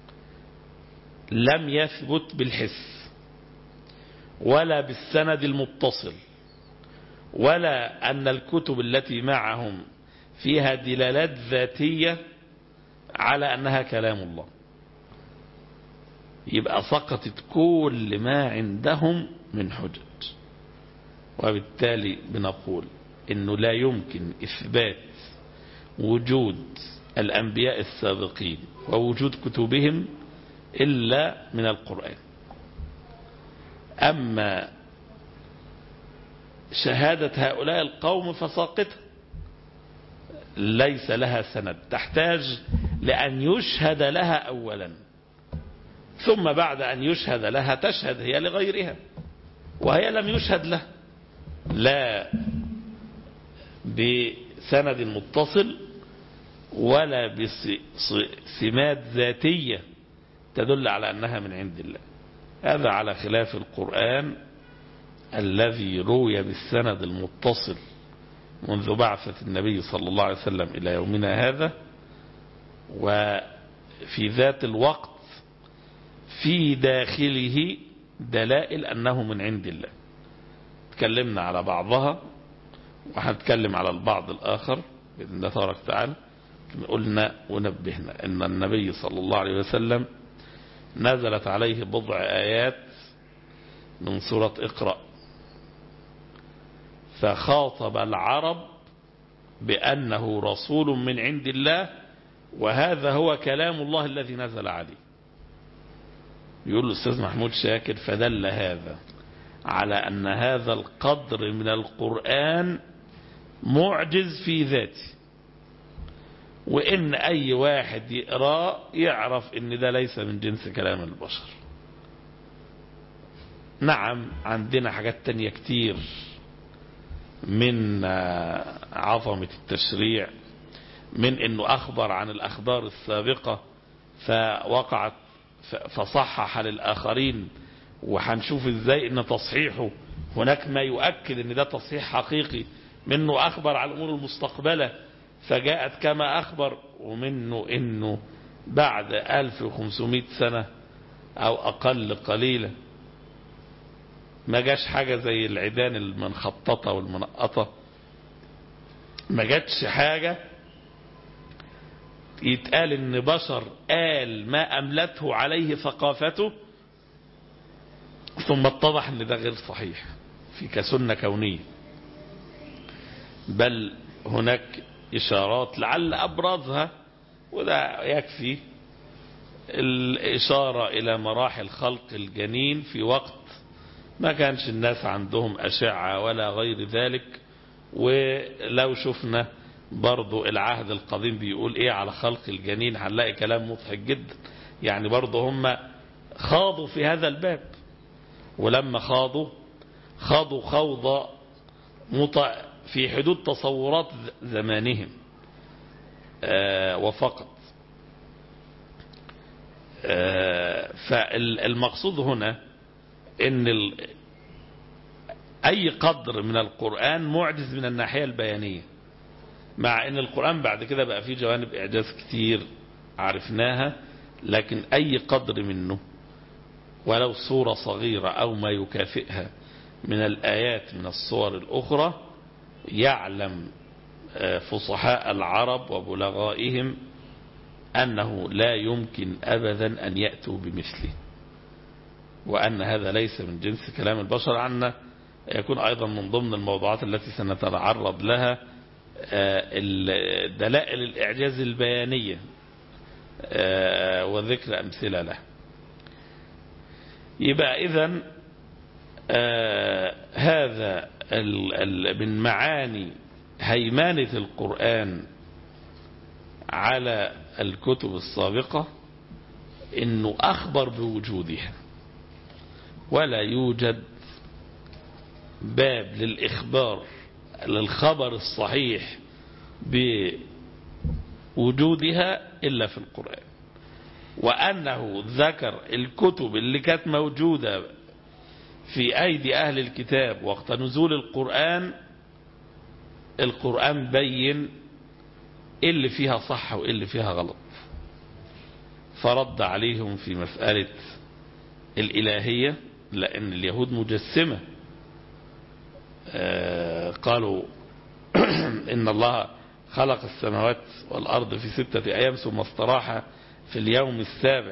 لم يثبت بالحس ولا بالسند المتصل، ولا أن الكتب التي معهم فيها دلالات ذاتية على أنها كلام الله، يبقى سقطت كل ما عندهم من حجج. وبالتالي بنقول إنه لا يمكن إثبات وجود الأنبياء السابقين ووجود كتبهم إلا من القرآن. أما شهادة هؤلاء القوم فساقطة ليس لها سند، تحتاج لأن يشهد لها أولا، ثم بعد أن يشهد لها تشهد هي لغيرها، وهي لم يشهد لها لا بسند متصل ولا بسمات ذاتية تدل على أنها من عند الله. هذا على خلاف القرآن الذي روي بالسند المتصل منذ بعثة النبي صلى الله عليه وسلم إلى يومنا هذا، وفي ذات الوقت في داخله دلائل أنه من عند الله. تكلمنا على بعضها وهنتكلم على البعض الآخر بإذن الله تبارك وتعالى. قلنا ونبهنا أن النبي صلى الله عليه وسلم نزلت عليه بضع آيات من سورة اقرأ، فخاطب العرب بأنه رسول من عند الله، وهذا هو كلام الله الذي نزل عليه. يقول الأستاذ محمود شاكر فدل هذا على أن هذا القدر من القرآن معجز في ذاته، وإن أي واحد يقرأ يعرف إن ده ليس من جنس كلام البشر. نعم عندنا حاجات تانية كتير من عظمة التشريع، من إنه أخبر عن الأخبار السابقة فوقعت فصحح للآخرين، وحنشوف إزاي إن تصحيحه هناك ما يؤكد إن ده تصحيح حقيقي، منه أخبر على الأمور المستقبلة فجاءت كما أخبر، ومنه إنه بعد 1500 سنة أو أقل قليلا ما جاش حاجة زي العيدان المنخططة والمنقطة، ما جاتش حاجة يتقال إن بشر قال ما أملته عليه ثقافته ثم اتضح ان ده غير صحيح في كسنة كونية، بل هناك إشارات لعل أبرزها وده يكفي الإشارة إلى مراحل خلق الجنين في وقت ما كانش الناس عندهم أشعة ولا غير ذلك. ولو شفنا برضو العهد القديم بيقول إيه على خلق الجنين هنلاقي كلام مضحك جدا. يعني برضو هم خاضوا في هذا الباب، ولما خاضوا خوضة في حدود تصورات زمانهم وفقط. فالمقصود هنا ان اي قدر من القرآن معجز من الناحية البيانية، مع ان القرآن بعد كده بقى فيه جوانب اعجاز كتير عرفناها، لكن اي قدر منه ولو صورة صغيرة او ما يكافئها من الآيات من الصور الأخرى يعلم فصحاء العرب وبلغائهم أنه لا يمكن أبدا أن يأتوا بمثله، وأن هذا ليس من جنس كلام البشر. عنا يكون أيضا من ضمن الموضوعات التي سنتعرض لها دلائل الإعجاز البيانية وذكر أمثلة له. يبقى إذن هذا من معاني هيمنة القرآن على الكتب السابقة انه اخبر بوجودها، ولا يوجد باب للإخبار للخبر الصحيح بوجودها إلا في القرآن، وأنه ذكر الكتب اللي كانت موجودة في أيدي أهل الكتاب وقت نزول القرآن بين اللي فيها صح واللي فيها غلط، فرد عليهم في مسألة الإلهية، لأن اليهود مجسمة. قالوا إن الله خلق السماوات والأرض في 6 أيام ثم استراح في اليوم السابع،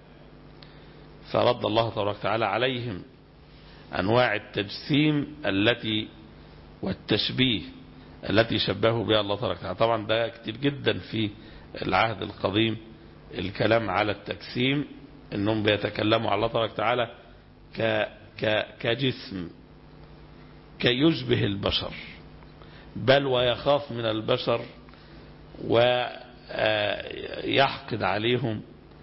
فرد الله تبارك وتعالى عليهم أنواع التجسيم والتشبيه التي شبهوا بها الله تبارك وتعالى. طبعا ده كتير جدا في العهد القديم الكلام على التجسيم، انهم بيتكلموا على الله تبارك وتعالى كجسم كيشبه البشر، بل ويخاف من البشر ويحقد عليهم،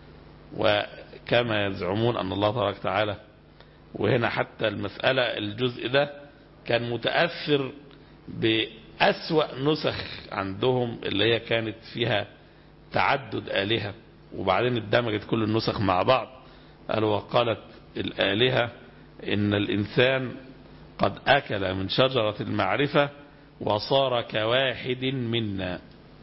وكما يزعمون أن الله تبارك وتعالى. وهنا حتى المسألة الجزء ده كان متأثر بأسوأ نسخ عندهم اللي هي كانت فيها تعدد آلهة، وبعدين اندمجت كل النسخ مع بعض. قالوا وقالت الآلهة إن الإنسان قد أكل من شجرة المعرفة وصار كواحد منا.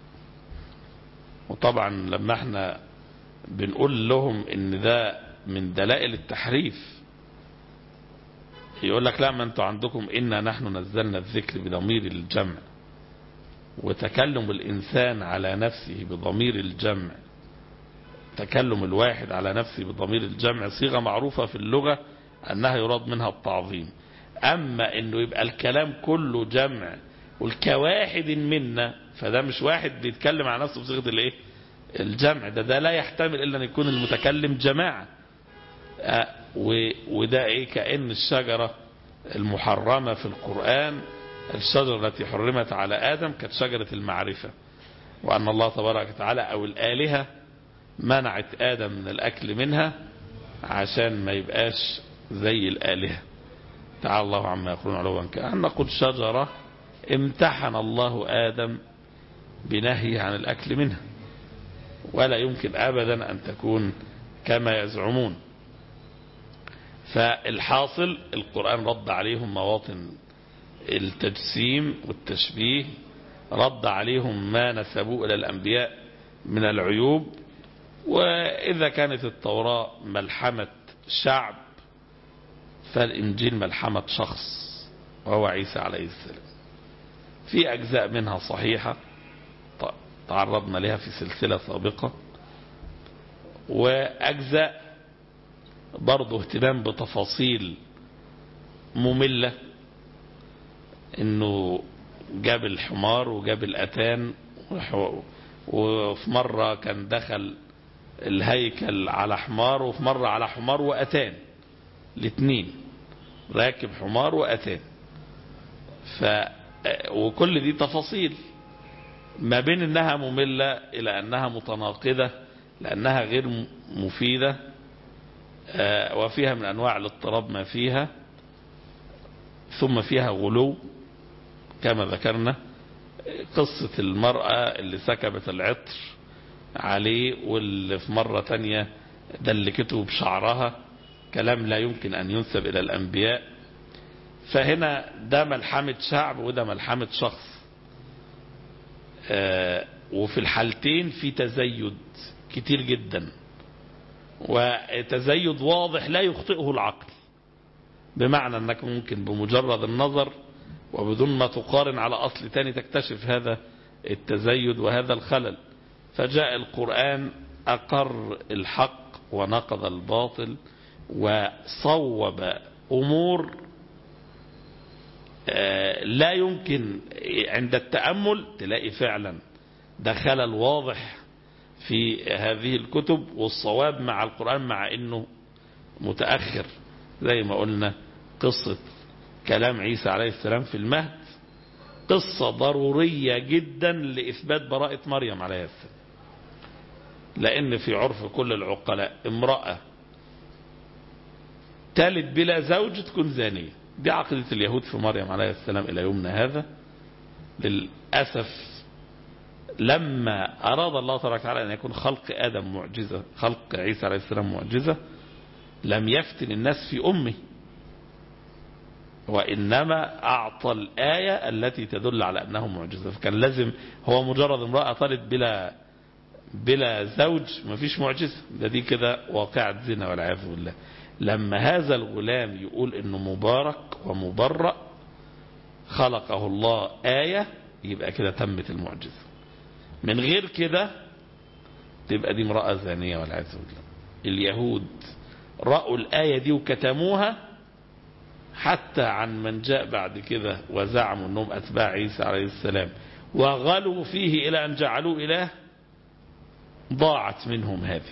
وطبعا لما احنا بنقول لهم ان ده من دلائل التحريف، يقول لك لا، ما انتوا عندكم إنا نحن نزلنا الذكر بضمير الجمع، وتكلم الإنسان على نفسه بضمير الجمع، تكلم الواحد على نفسه بضمير الجمع صيغة معروفة في اللغة أنها يراد منها التعظيم. أما أنه يبقى الكلام كله جمع والكواحد منا، فده مش واحد بيتكلم على نفسه بصيغة الايه الجمع، ده لا يحتمل إلا أن يكون المتكلم جماعة. وده ايه كأن الشجرة المحرمة في القرآن، الشجرة التي حرمت على آدم كانت شجرة المعرفة، وأن الله تبارك وتعالى أو الآلهة منعت آدم من الأكل منها عشان ما يبقاش زي الآلهة. تعالى الله عما يقولون علوا كبيرا. أن نقول شجرة امتحن الله آدم بنهي عن الأكل منها، ولا يمكن أبدا أن تكون كما يزعمون. فالحاصل القرآن رد عليهم مواطن التجسيم والتشبيه، رد عليهم ما نسبوه إلى الأنبياء من العيوب. وإذا كانت التوراة ملحمة شعب، فالإنجيل ملحمة شخص وهو عيسى عليه السلام. في أجزاء منها صحيحة تعرضنا لها في سلسلة سابقة، وأجزاء برضو اهتمام بتفاصيل مملة، انه جاب الحمار وجاب الأتان، وفي مرة كان دخل الهيكل على حمار، وفي مرة على حمار وأتان، الاثنين راكب حمار وأتان. وكل دي تفاصيل ما بين انها مملة الى انها متناقضة، لانها غير مفيدة، وفيها من انواع الاضطراب ما فيها، ثم فيها غلو كما ذكرنا. قصة المرأة اللي سكبت العطر عليه، واللي في مرة تانية دلكته بشعرها، كلام لا يمكن ان ينسب الى الانبياء. فهنا ده ملحمة شعب وده ملحمة شخص، وفي الحالتين في تزيد كتير جدا، وتزيد واضح لا يخطئه العقل، بمعنى انك ممكن بمجرد النظر وبدون ما تقارن على اصل تاني تكتشف هذا التزيد وهذا الخلل. فجاء القرآن اقر الحق ونقض الباطل، وصوب امور لا يمكن عند التأمل تلاقي فعلا ده خلل واضح في هذه الكتب، والصواب مع القرآن مع انه متأخر. زي ما قلنا قصة كلام عيسى عليه السلام في المهد قصة ضرورية جدا لإثبات براءة مريم عليه السلام، لأن في عرف كل العقلاء امرأة تلد بلا زوج تكون زانية. دي عقيدة اليهود في مريم عليه السلام إلى يومنا هذا. للأسف لما أراد الله تبارك وتعالى أن يكون خلق آدم معجزة، خلق عيسى عليه السلام معجزة، لم يفتن الناس في أمه، وإنما أعطى الآية التي تدل على أنه معجزة. فكان لازم هو مجرد امرأة طالت بلا زوج ما فيش معجزة، دي كده واقعة زنا والعياذ بالله. لما هذا الغلام يقول انه مبارك ومبرأ خلقه الله آية، يبقى كده تمت المعجزة. من غير كده تبقى دي امرأة زانية والعياذ بالله. اليهود رأوا الآية دي وكتموها، حتى عن من جاء بعد كده وزعموا انهم اتباع عيسى عليه السلام وغلوا فيه الى ان جعلوه اله، ضاعت منهم هذه.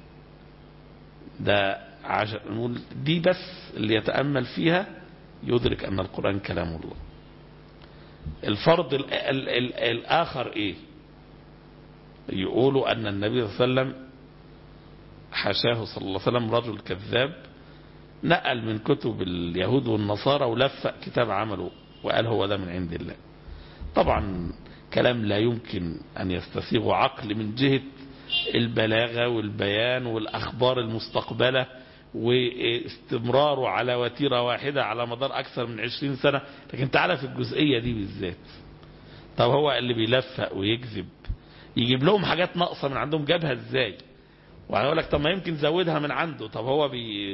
ده دي بس اللي يتأمل فيها يدرك أن القرآن كلام الله. الفرض الآخر إيه؟ يقولوا أن النبي صلى الله عليه وسلم حاشاه صلى الله عليه وسلم رجل كذاب نقل من كتب اليهود والنصارى ولفق كتاب عمله وقال هو ده من عند الله. طبعا كلام لا يمكن أن يستسيغ عقل من جهة البلاغة والبيان والأخبار المستقبلة واستمراره على وتيرة واحدة على مدار أكثر من 20 سنة. لكن تعالى في الجزئية دي بالذات، طب هو اللي بيلفق ويكذب يجيب لهم حاجات ناقصة من عندهم، جابها ازاي؟ وهيقول لك طب ما يمكن زودها من عنده. طب هو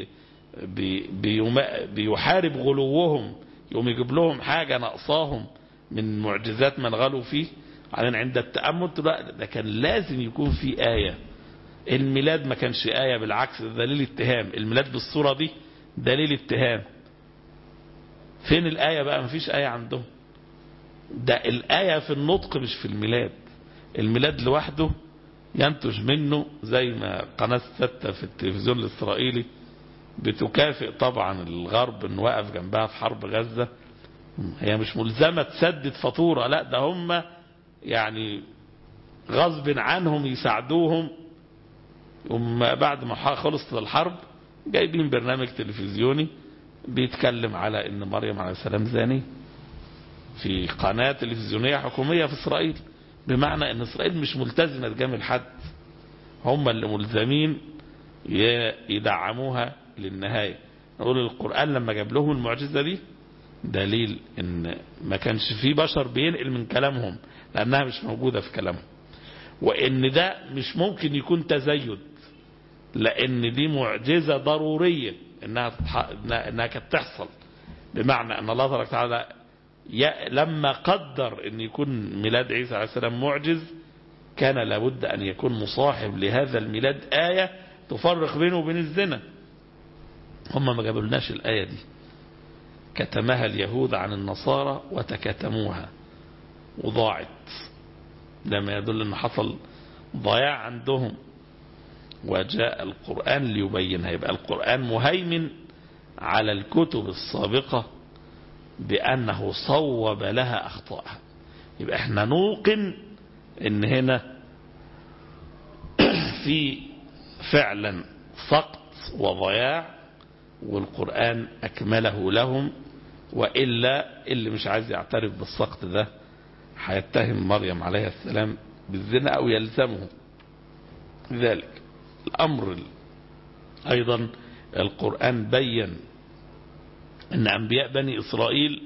بيحارب غلوهم، يقوم يجيب لهم حاجة ناقصاهم من معجزات من غلوا فيه. على عند التأمل ده كان لازم يكون في آية. الميلاد ما كانش آية، بالعكس ده دليل اتهام. الميلاد بالصورة دي دليل اتهام. فين الآية بقى؟ ما فيش آية عندهم. ده الآية في النطق مش في الميلاد. الميلاد لوحده ينتج منه زي ما قناة 6 في التلفزيون الإسرائيلي بتكافئ طبعا الغرب انه وقف جنبها في حرب غزة. هي مش ملزمة تسدد فاتورة، لا ده هم يعني غصب عنهم يساعدوهم. بعد ما خلصت الحرب جايبين برنامج تلفزيوني بيتكلم على ان مريم عليه السلام زاني في قناة تلفزيونية حكومية في اسرائيل، بمعنى ان اسرائيل مش ملتزمة تجامل حد، هم اللي ملزمين يدعموها للنهاية. نقول القرآن لما جاب لهم المعجزة دي دليل ان ما كانش فيه بشر بينقل من كلامهم، لانها مش موجودة في كلامهم، وان ده مش ممكن يكون تزيد، لان دي معجزة ضرورية انها كانت تحصل. بمعنى ان الله تبارك وتعالى لما قدر ان يكون ميلاد عيسى عليه السلام معجز، كان لابد ان يكون مصاحب لهذا الميلاد آية تفرق بينه وبين الزنا. هم ما جابولناش الآية دي. كتمها اليهود عن النصارى وتكتموها وضاعت. ده ما يدل أن حصل ضياع عندهم، وجاء القرآن ليبينها. يبقى القرآن مهيمن على الكتب السابقة بأنه صوب لها أخطاءها. يبقى احنا نوقن ان هنا في فعلا سقط وضياع، والقرآن أكمله لهم. وإلا اللي مش عايز يعترف بالسقط ده هيتهم مريم عليه السلام بالزنا أو يلزمه ذلك الأمر. أيضا القرآن بين أن أنبياء بني إسرائيل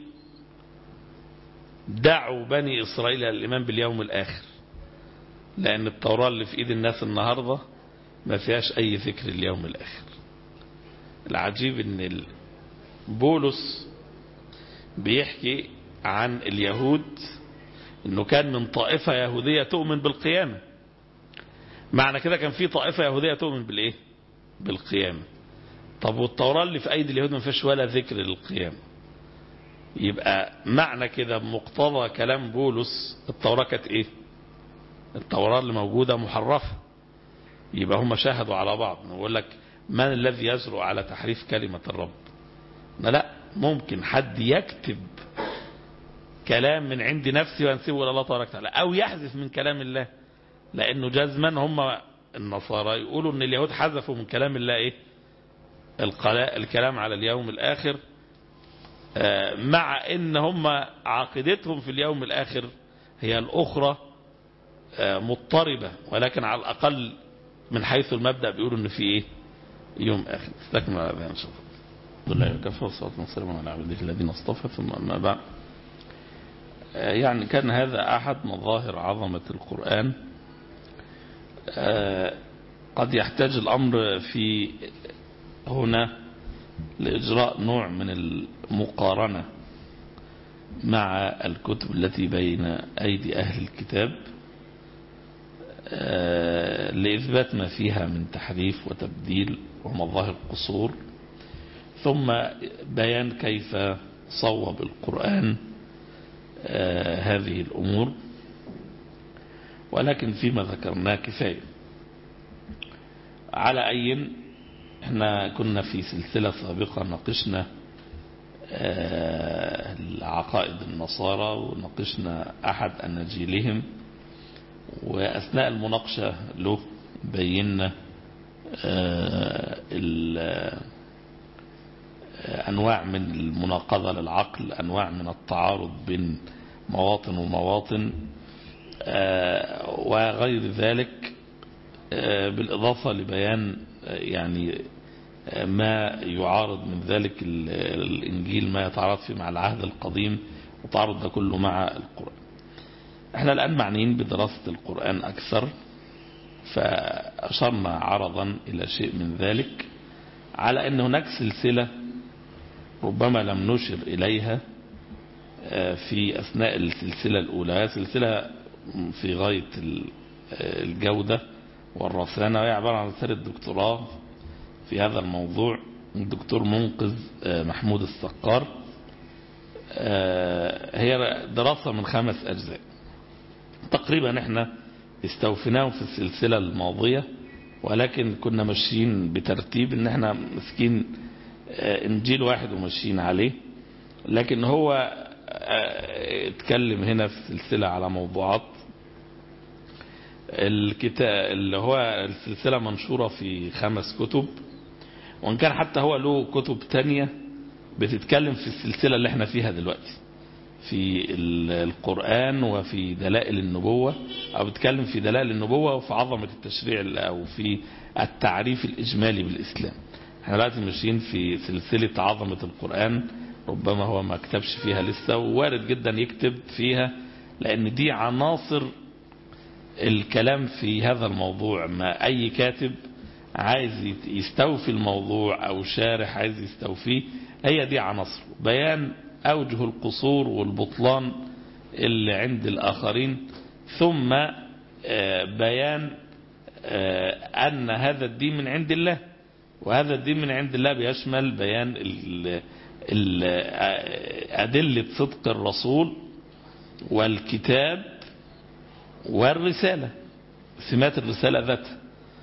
دعوا بني إسرائيل إلى الإيمان باليوم الآخر، لأن التوراة اللي في إيد الناس النهاردة ما فيهاش أي ذكر اليوم الآخر. العجيب أن بولس بيحكي عن اليهود أنه كان من طائفة يهودية تؤمن بالقيامة. معنى كده كان في طائفة يهودية تؤمن بالإيه؟ بالقيامة. طب والتوراة اللي في أيدي اليهود ما فيش ولا ذكر للقيامة. يبقى معنى كده بمقتضى كلام بولس التوراة كانت إيه؟ التوراة اللي موجودة محرفة. يبقى هم شاهدوا على بعض. نقول لك من الذي يجرؤ على تحريف كلمة الرب؟ لا ممكن حد يكتب كلام من عند نفسه وينسبه إلى الله تبارك وتعالى، أو يحذف من كلام الله. لأنه جزما هم النصارى يقولوا أن اليهود حذفوا من كلام الله إيه؟ الكلام على اليوم الآخر، مع أن هم عقيدتهم في اليوم الآخر هي الأخرى مضطربة، ولكن على الأقل من حيث المبدأ بيقولوا أن في إيه؟ يوم آخر. استكمل هذا إن شاء الله. الله يكفى والصلاة والسلام على عبده الذين اصطفى. ثم أما بعد، يعني كان هذا أحد مظاهر عظمة القرآن. قد يحتاج الأمر في هنا لإجراء نوع من المقارنة مع الكتب التي بين أيدي أهل الكتاب لإثبات ما فيها من تحريف وتبديل ومظاهر قصور، ثم بيان كيف صوب القرآن هذه الأمور. ولكن فيما ذكرناه كفاية. على أي احنا كنا في سلسلة سابقة ناقشنا عقائد النصارى وناقشنا أحد أناجيلهم، وأثناء المناقشة له بينا أنواع من المناقضة للعقل، أنواع من التعارض بين مواطن ومواطن وغير ذلك، بالإضافة لبيان يعني ما يعارض من ذلك الإنجيل، ما يتعارض فيه مع العهد القديم، وتعارض ده كله مع القرآن. احنا الآن معنيين بدراسة القرآن أكثر، فأشرنا عرضا إلى شيء من ذلك، على أن هناك سلسلة ربما لم نشر إليها في أثناء السلسلة الأولى، سلسلة في غاية الجودة والرصانة، وهي عبارة عن رسالة دكتوراه في هذا الموضوع الدكتور منقذ محمود السقار. هي دراسة من 5 أجزاء تقريبا. احنا استوفناهم في السلسلة الماضية، ولكن كنا ماشيين بترتيب ان احنا مسكين انجيل واحد وماشيين عليه. لكن هو اتكلم هنا في السلسلة على موضوعات الكتاب اللي هو السلسلة منشورة في 5 كتب، وان كان حتى هو له كتب تانية بتتكلم في السلسلة اللي احنا فيها دلوقتي في القرآن وفي دلائل النبوة، او بتتكلم في دلائل النبوة وفي عظمة التشريع او في التعريف الإجمالي بالإسلام. احنا دلوقتي ماشيين في سلسلة عظمة القرآن، ربما هو ما كتبش فيها لسه، ووارد جدا يكتب فيها، لأن دي عناصر الكلام في هذا الموضوع. ما أي كاتب عايز يستوفي الموضوع أو شارح عايز يستوفيه، هي دي عناصر بيان أوجه القصور والبطلان اللي عند الآخرين، ثم بيان أن هذا الدين من عند الله، وهذا الدين من عند الله بيشمل بيان أدلة صدق الرسول والكتاب والرسالة، سمات الرسالة ذاتها.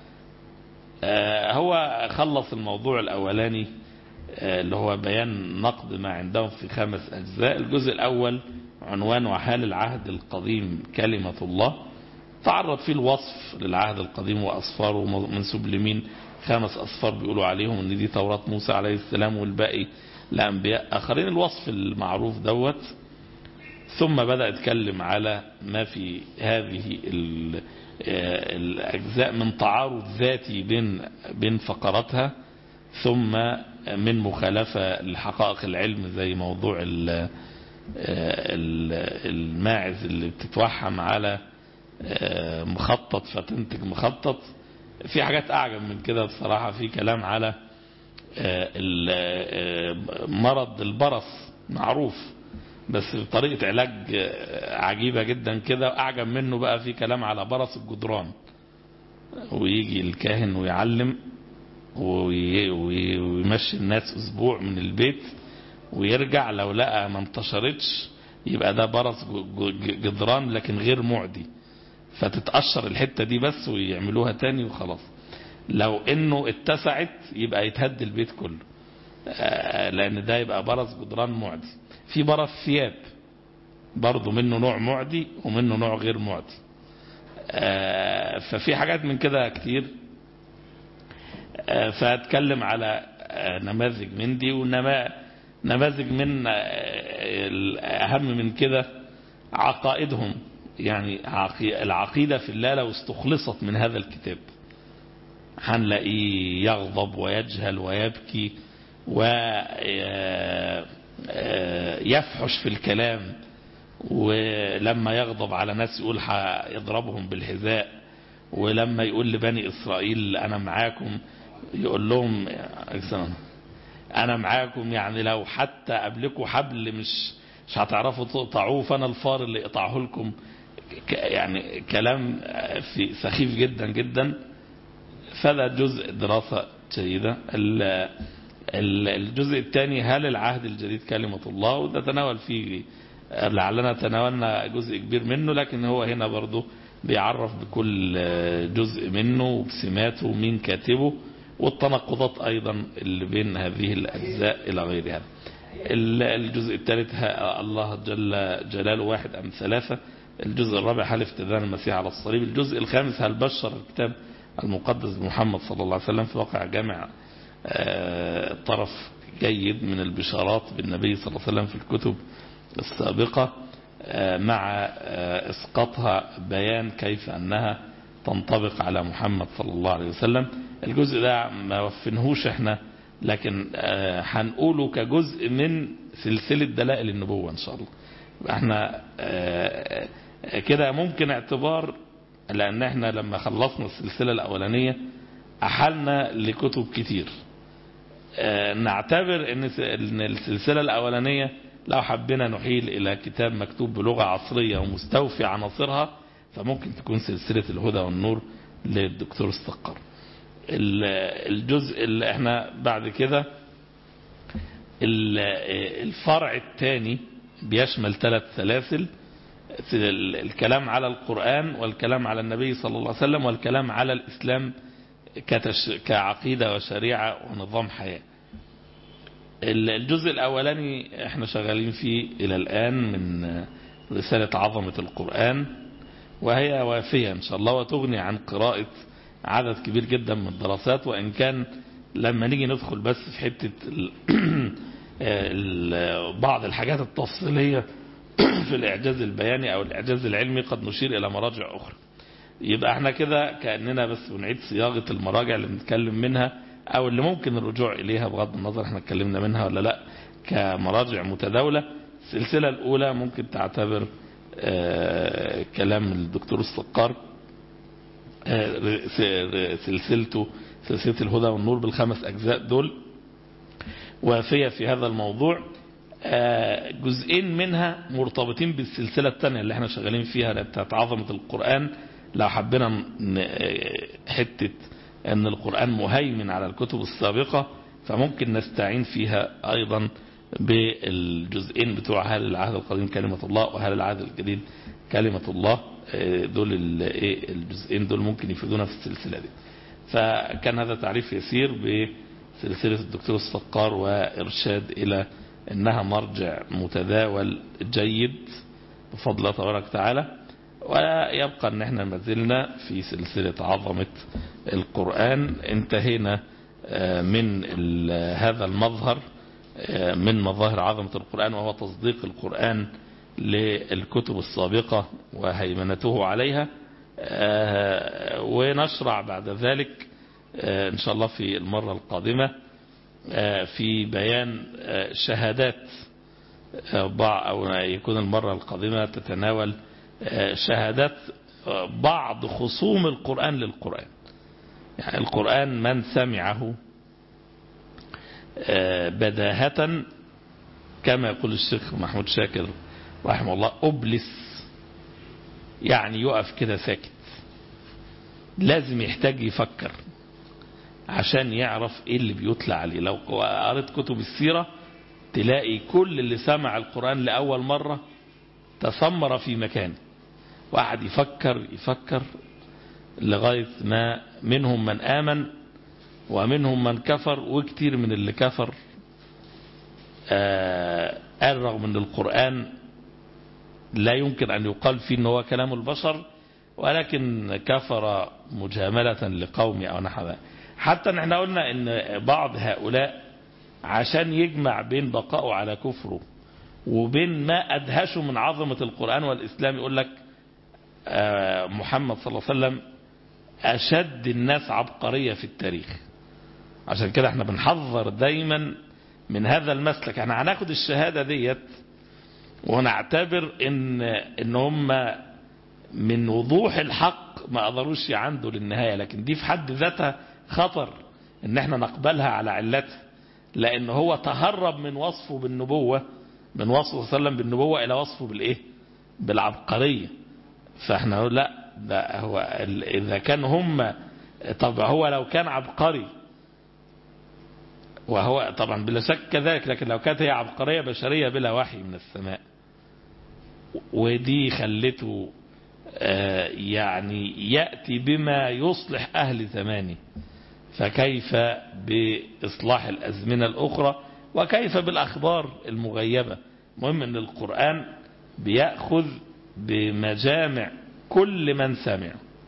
هو خلص الموضوع الأولاني اللي هو بيان نقد ما عندهم في 5 أجزاء. الجزء الأول عنوان وحال العهد القديم كلمة الله، تعرض فيه الوصف للعهد القديم وأصفاره منسوب لمين، 5 أصفار بيقولوا عليهم ان دي توراة موسى عليه السلام والباقي لأنبياء آخرين، الوصف المعروف دوت. ثم بدأ يتكلم على ما في هذه الأجزاء من تعارض ذاتي بين فقراتها، ثم من مخالفة لحقائق العلم زي موضوع الماعز اللي بتتوحم على مخطط فتنتج مخطط. في حاجات أعجب من كده بصراحة، في كلام على مرض البرص معروف بس بطريقة علاج عجيبة جدا كده. أعجب منه بقى في كلام على برص الجدران، ويجي الكاهن ويعلم ويمشي الناس أسبوع من البيت ويرجع لو لقى ما انتشرتش يبقى ده برص جدران لكن غير معدي، فتتقشر الحتة دي بس ويعملوها تاني وخلاص. لو انه اتسعت يبقى يتهد البيت كله، لان ده يبقى برص جدران معدي. في برص ثياب برضو منه نوع معدي ومنه نوع غير معدي. ففي حاجات من كده كتير. فاتكلم على نماذج من دي ونماذج من اهم من كده عقائدهم. يعني العقيدة في الله لو استخلصت من هذا الكتاب هنلاقيه يغضب ويجهل ويبكي ويفحش في الكلام، ولما يغضب على ناس يقول يضربهم بالحذاء، ولما يقول لبني إسرائيل أنا معاكم يقول لهم أنا معاكم، يعني لو حتى قبلكم حبل مش هتعرفوا تقطعوه فأنا الفار اللي يقطعه لكم. يعني كلام في سخيف جدا جدا. فهذا جزء دراسة جيدة. الجزء الثاني هل العهد الجديد كلمة الله، وده تناول فيه لعلنا تناولنا جزء كبير منه، لكن هو هنا برضو بيعرف بكل جزء منه وبسماته ومين كاتبه والتناقضات أيضا اللي بين هذه الأجزاء إلى غيرها. الجزء الثالث الله جل جلاله واحد أم ثلاثة. الجزء الرابع هل افتدان المسيح على الصليب. الجزء الخامس هل بشر الكتاب المقدس بمحمد صلى الله عليه وسلم. في واقع جامع طرف جيد من البشارات بالنبي صلى الله عليه وسلم في الكتب السابقة، مع اسقاطها بيان كيف أنها تنطبق على محمد صلى الله عليه وسلم. الجزء ده ما وفنهوش احنا، لكن هنقوله كجزء من سلسلة دلائل النبوة إن شاء الله. احنا كده ممكن اعتبار، لأن احنا لما خلصنا السلسلة الأولانية أحلنا لكتب كتير. نعتبر ان السلسلة الأولانية لو حبينا نحيل إلى كتاب مكتوب بلغة عصرية ومستوفي عناصرها فممكن تكون سلسلة الهدى والنور للدكتور السقار. الجزء اللي احنا بعد كده الفرع الثاني بيشمل 3 سلاسل: الكلام على القرآن، والكلام على النبي صلى الله عليه وسلم، والكلام على الإسلام كعقيدة وشريعة ونظام حياة. الجزء الأولاني احنا شغالين فيه إلى الآن من رسالة عظمة القرآن، وهي وافية إن شاء الله وتغني عن قراءة عدد كبير جدا من الدراسات. وإن كان لما نيجي ندخل بس في حتة بعض الحاجات التفصيلية في الإعجاز البياني أو الإعجاز العلمي قد نشير إلى مراجع أخرى. يبقى احنا كده كأننا بس بنعيد صياغة المراجع اللي بنتكلم منها أو اللي ممكن الرجوع إليها بغض النظر احنا اتكلمنا منها ولا لا كمراجع متداولة. السلسلة الأولى ممكن تعتبر كلام الدكتور السقار، سلسلته سلسلة الهدى والنور بال5 أجزاء دول وافية في هذا الموضوع. جزئين منها مرتبطين بالسلسلة الثانية اللي احنا شغالين فيها بتاعت عظمة القرآن. لو حبينا حتة ان القرآن مهيمن على الكتب السابقة فممكن نستعين فيها ايضا بالجزئين بتوع هل العهد القديم كلمة الله وهل العهد الجديد كلمة الله. دول الجزئين دول ممكن يفيدونا في السلسلة دي. فكان هذا تعريف يسير بسلسلة الدكتور الصقار، وإرشاد إلى أنها مرجع متداول جيد بفضل الله تبارك وتعالى. ويبقى أن احنا ما زلنا في سلسلة عظمة القرآن. انتهينا من هذا المظهر من مظاهر عظمة القرآن، وهو تصديق القرآن للكتب السابقة وهيمنته عليها. ونشرع بعد ذلك إن شاء الله في المرة القادمة في بيان شهادات أو يكون المرة القادمة تتناول شهادات بعض خصوم القرآن للقرآن. يعني القرآن من سمعه بداهة كما يقول الشيخ محمود شاكر رحمه الله أبلس، يعني يقف كده ساكت، لازم يحتاج يفكر عشان يعرف ايه اللي بيطلع عليه. لو قرأت كتب السيرة تلاقي كل اللي سمع القرآن لأول مرة تسمر في مكانه، واحد يفكر لغاية ما منهم من آمن ومنهم من كفر. وكتير من اللي كفر قال رغم ان القرآن لا يمكن أن يقال فيه أنه هو كلام البشر، ولكن كفر مجاملة لقوم أو نحو ذلك. حتى نحن قلنا أن بعض هؤلاء عشان يجمع بين بقائه على كفره وبين ما أدهشه من عظمة القرآن والإسلام يقول لك محمد صلى الله عليه وسلم أشد الناس عبقرية في التاريخ. عشان كده احنا بنحذر دايما من هذا المسلك. احنا هناخد الشهادة ديت ونعتبر ان هم من وضوح الحق ما قدروش يعندوا للنهاية، لكن دي في حد ذاتها خطر ان احنا نقبلها على علتها، لان هو تهرب من وصفه بالنبوة، من وصفه صلى الله عليه وسلم بالنبوة الى وصفه بالايه؟ بالعبقرية. فاحنا نقول لا، ده هو اذا كان هم، طب هو لو كان عبقري، وهو طبعا بلا شك كذلك، لكن لو كانت هي عبقرية بشرية بلا وحي من السماء ودي خلته يعني يأتي بما يصلح أهل زمانه، فكيف بإصلاح الأزمنة الأخرى وكيف بالأخبار المغيبة؟ مهم أن القرآن بيأخذ بمجامع كل من سمع.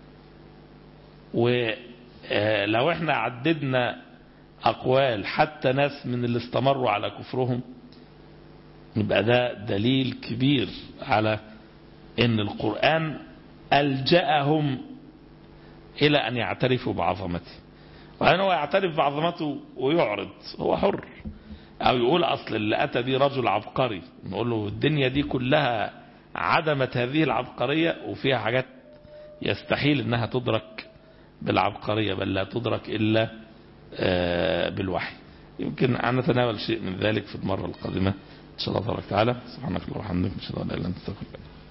ولو احنا عددنا أقوال حتى ناس من اللي استمروا على كفرهم يبقى ده دليل كبير على ان القرآن ألجأهم إلى أن يعترفوا بعظمته. وأن هو يعترف بعظمته ويعرض، هو حر، أو يقول أصل اللي أتى به رجل عبقري، نقول له الدنيا دي كلها عدمت هذه العبقرية وفيها حاجات يستحيل أنها تدرك بالعبقرية، بل لا تدرك إلا بالوحي. يمكن أن نتناول شيء من ذلك في المرة القادمة إن شاء الله تبارك وتعالى. سبحانك اللهم وبحمدك، أشهد أن لا إله إلا أنت، أستغفرك.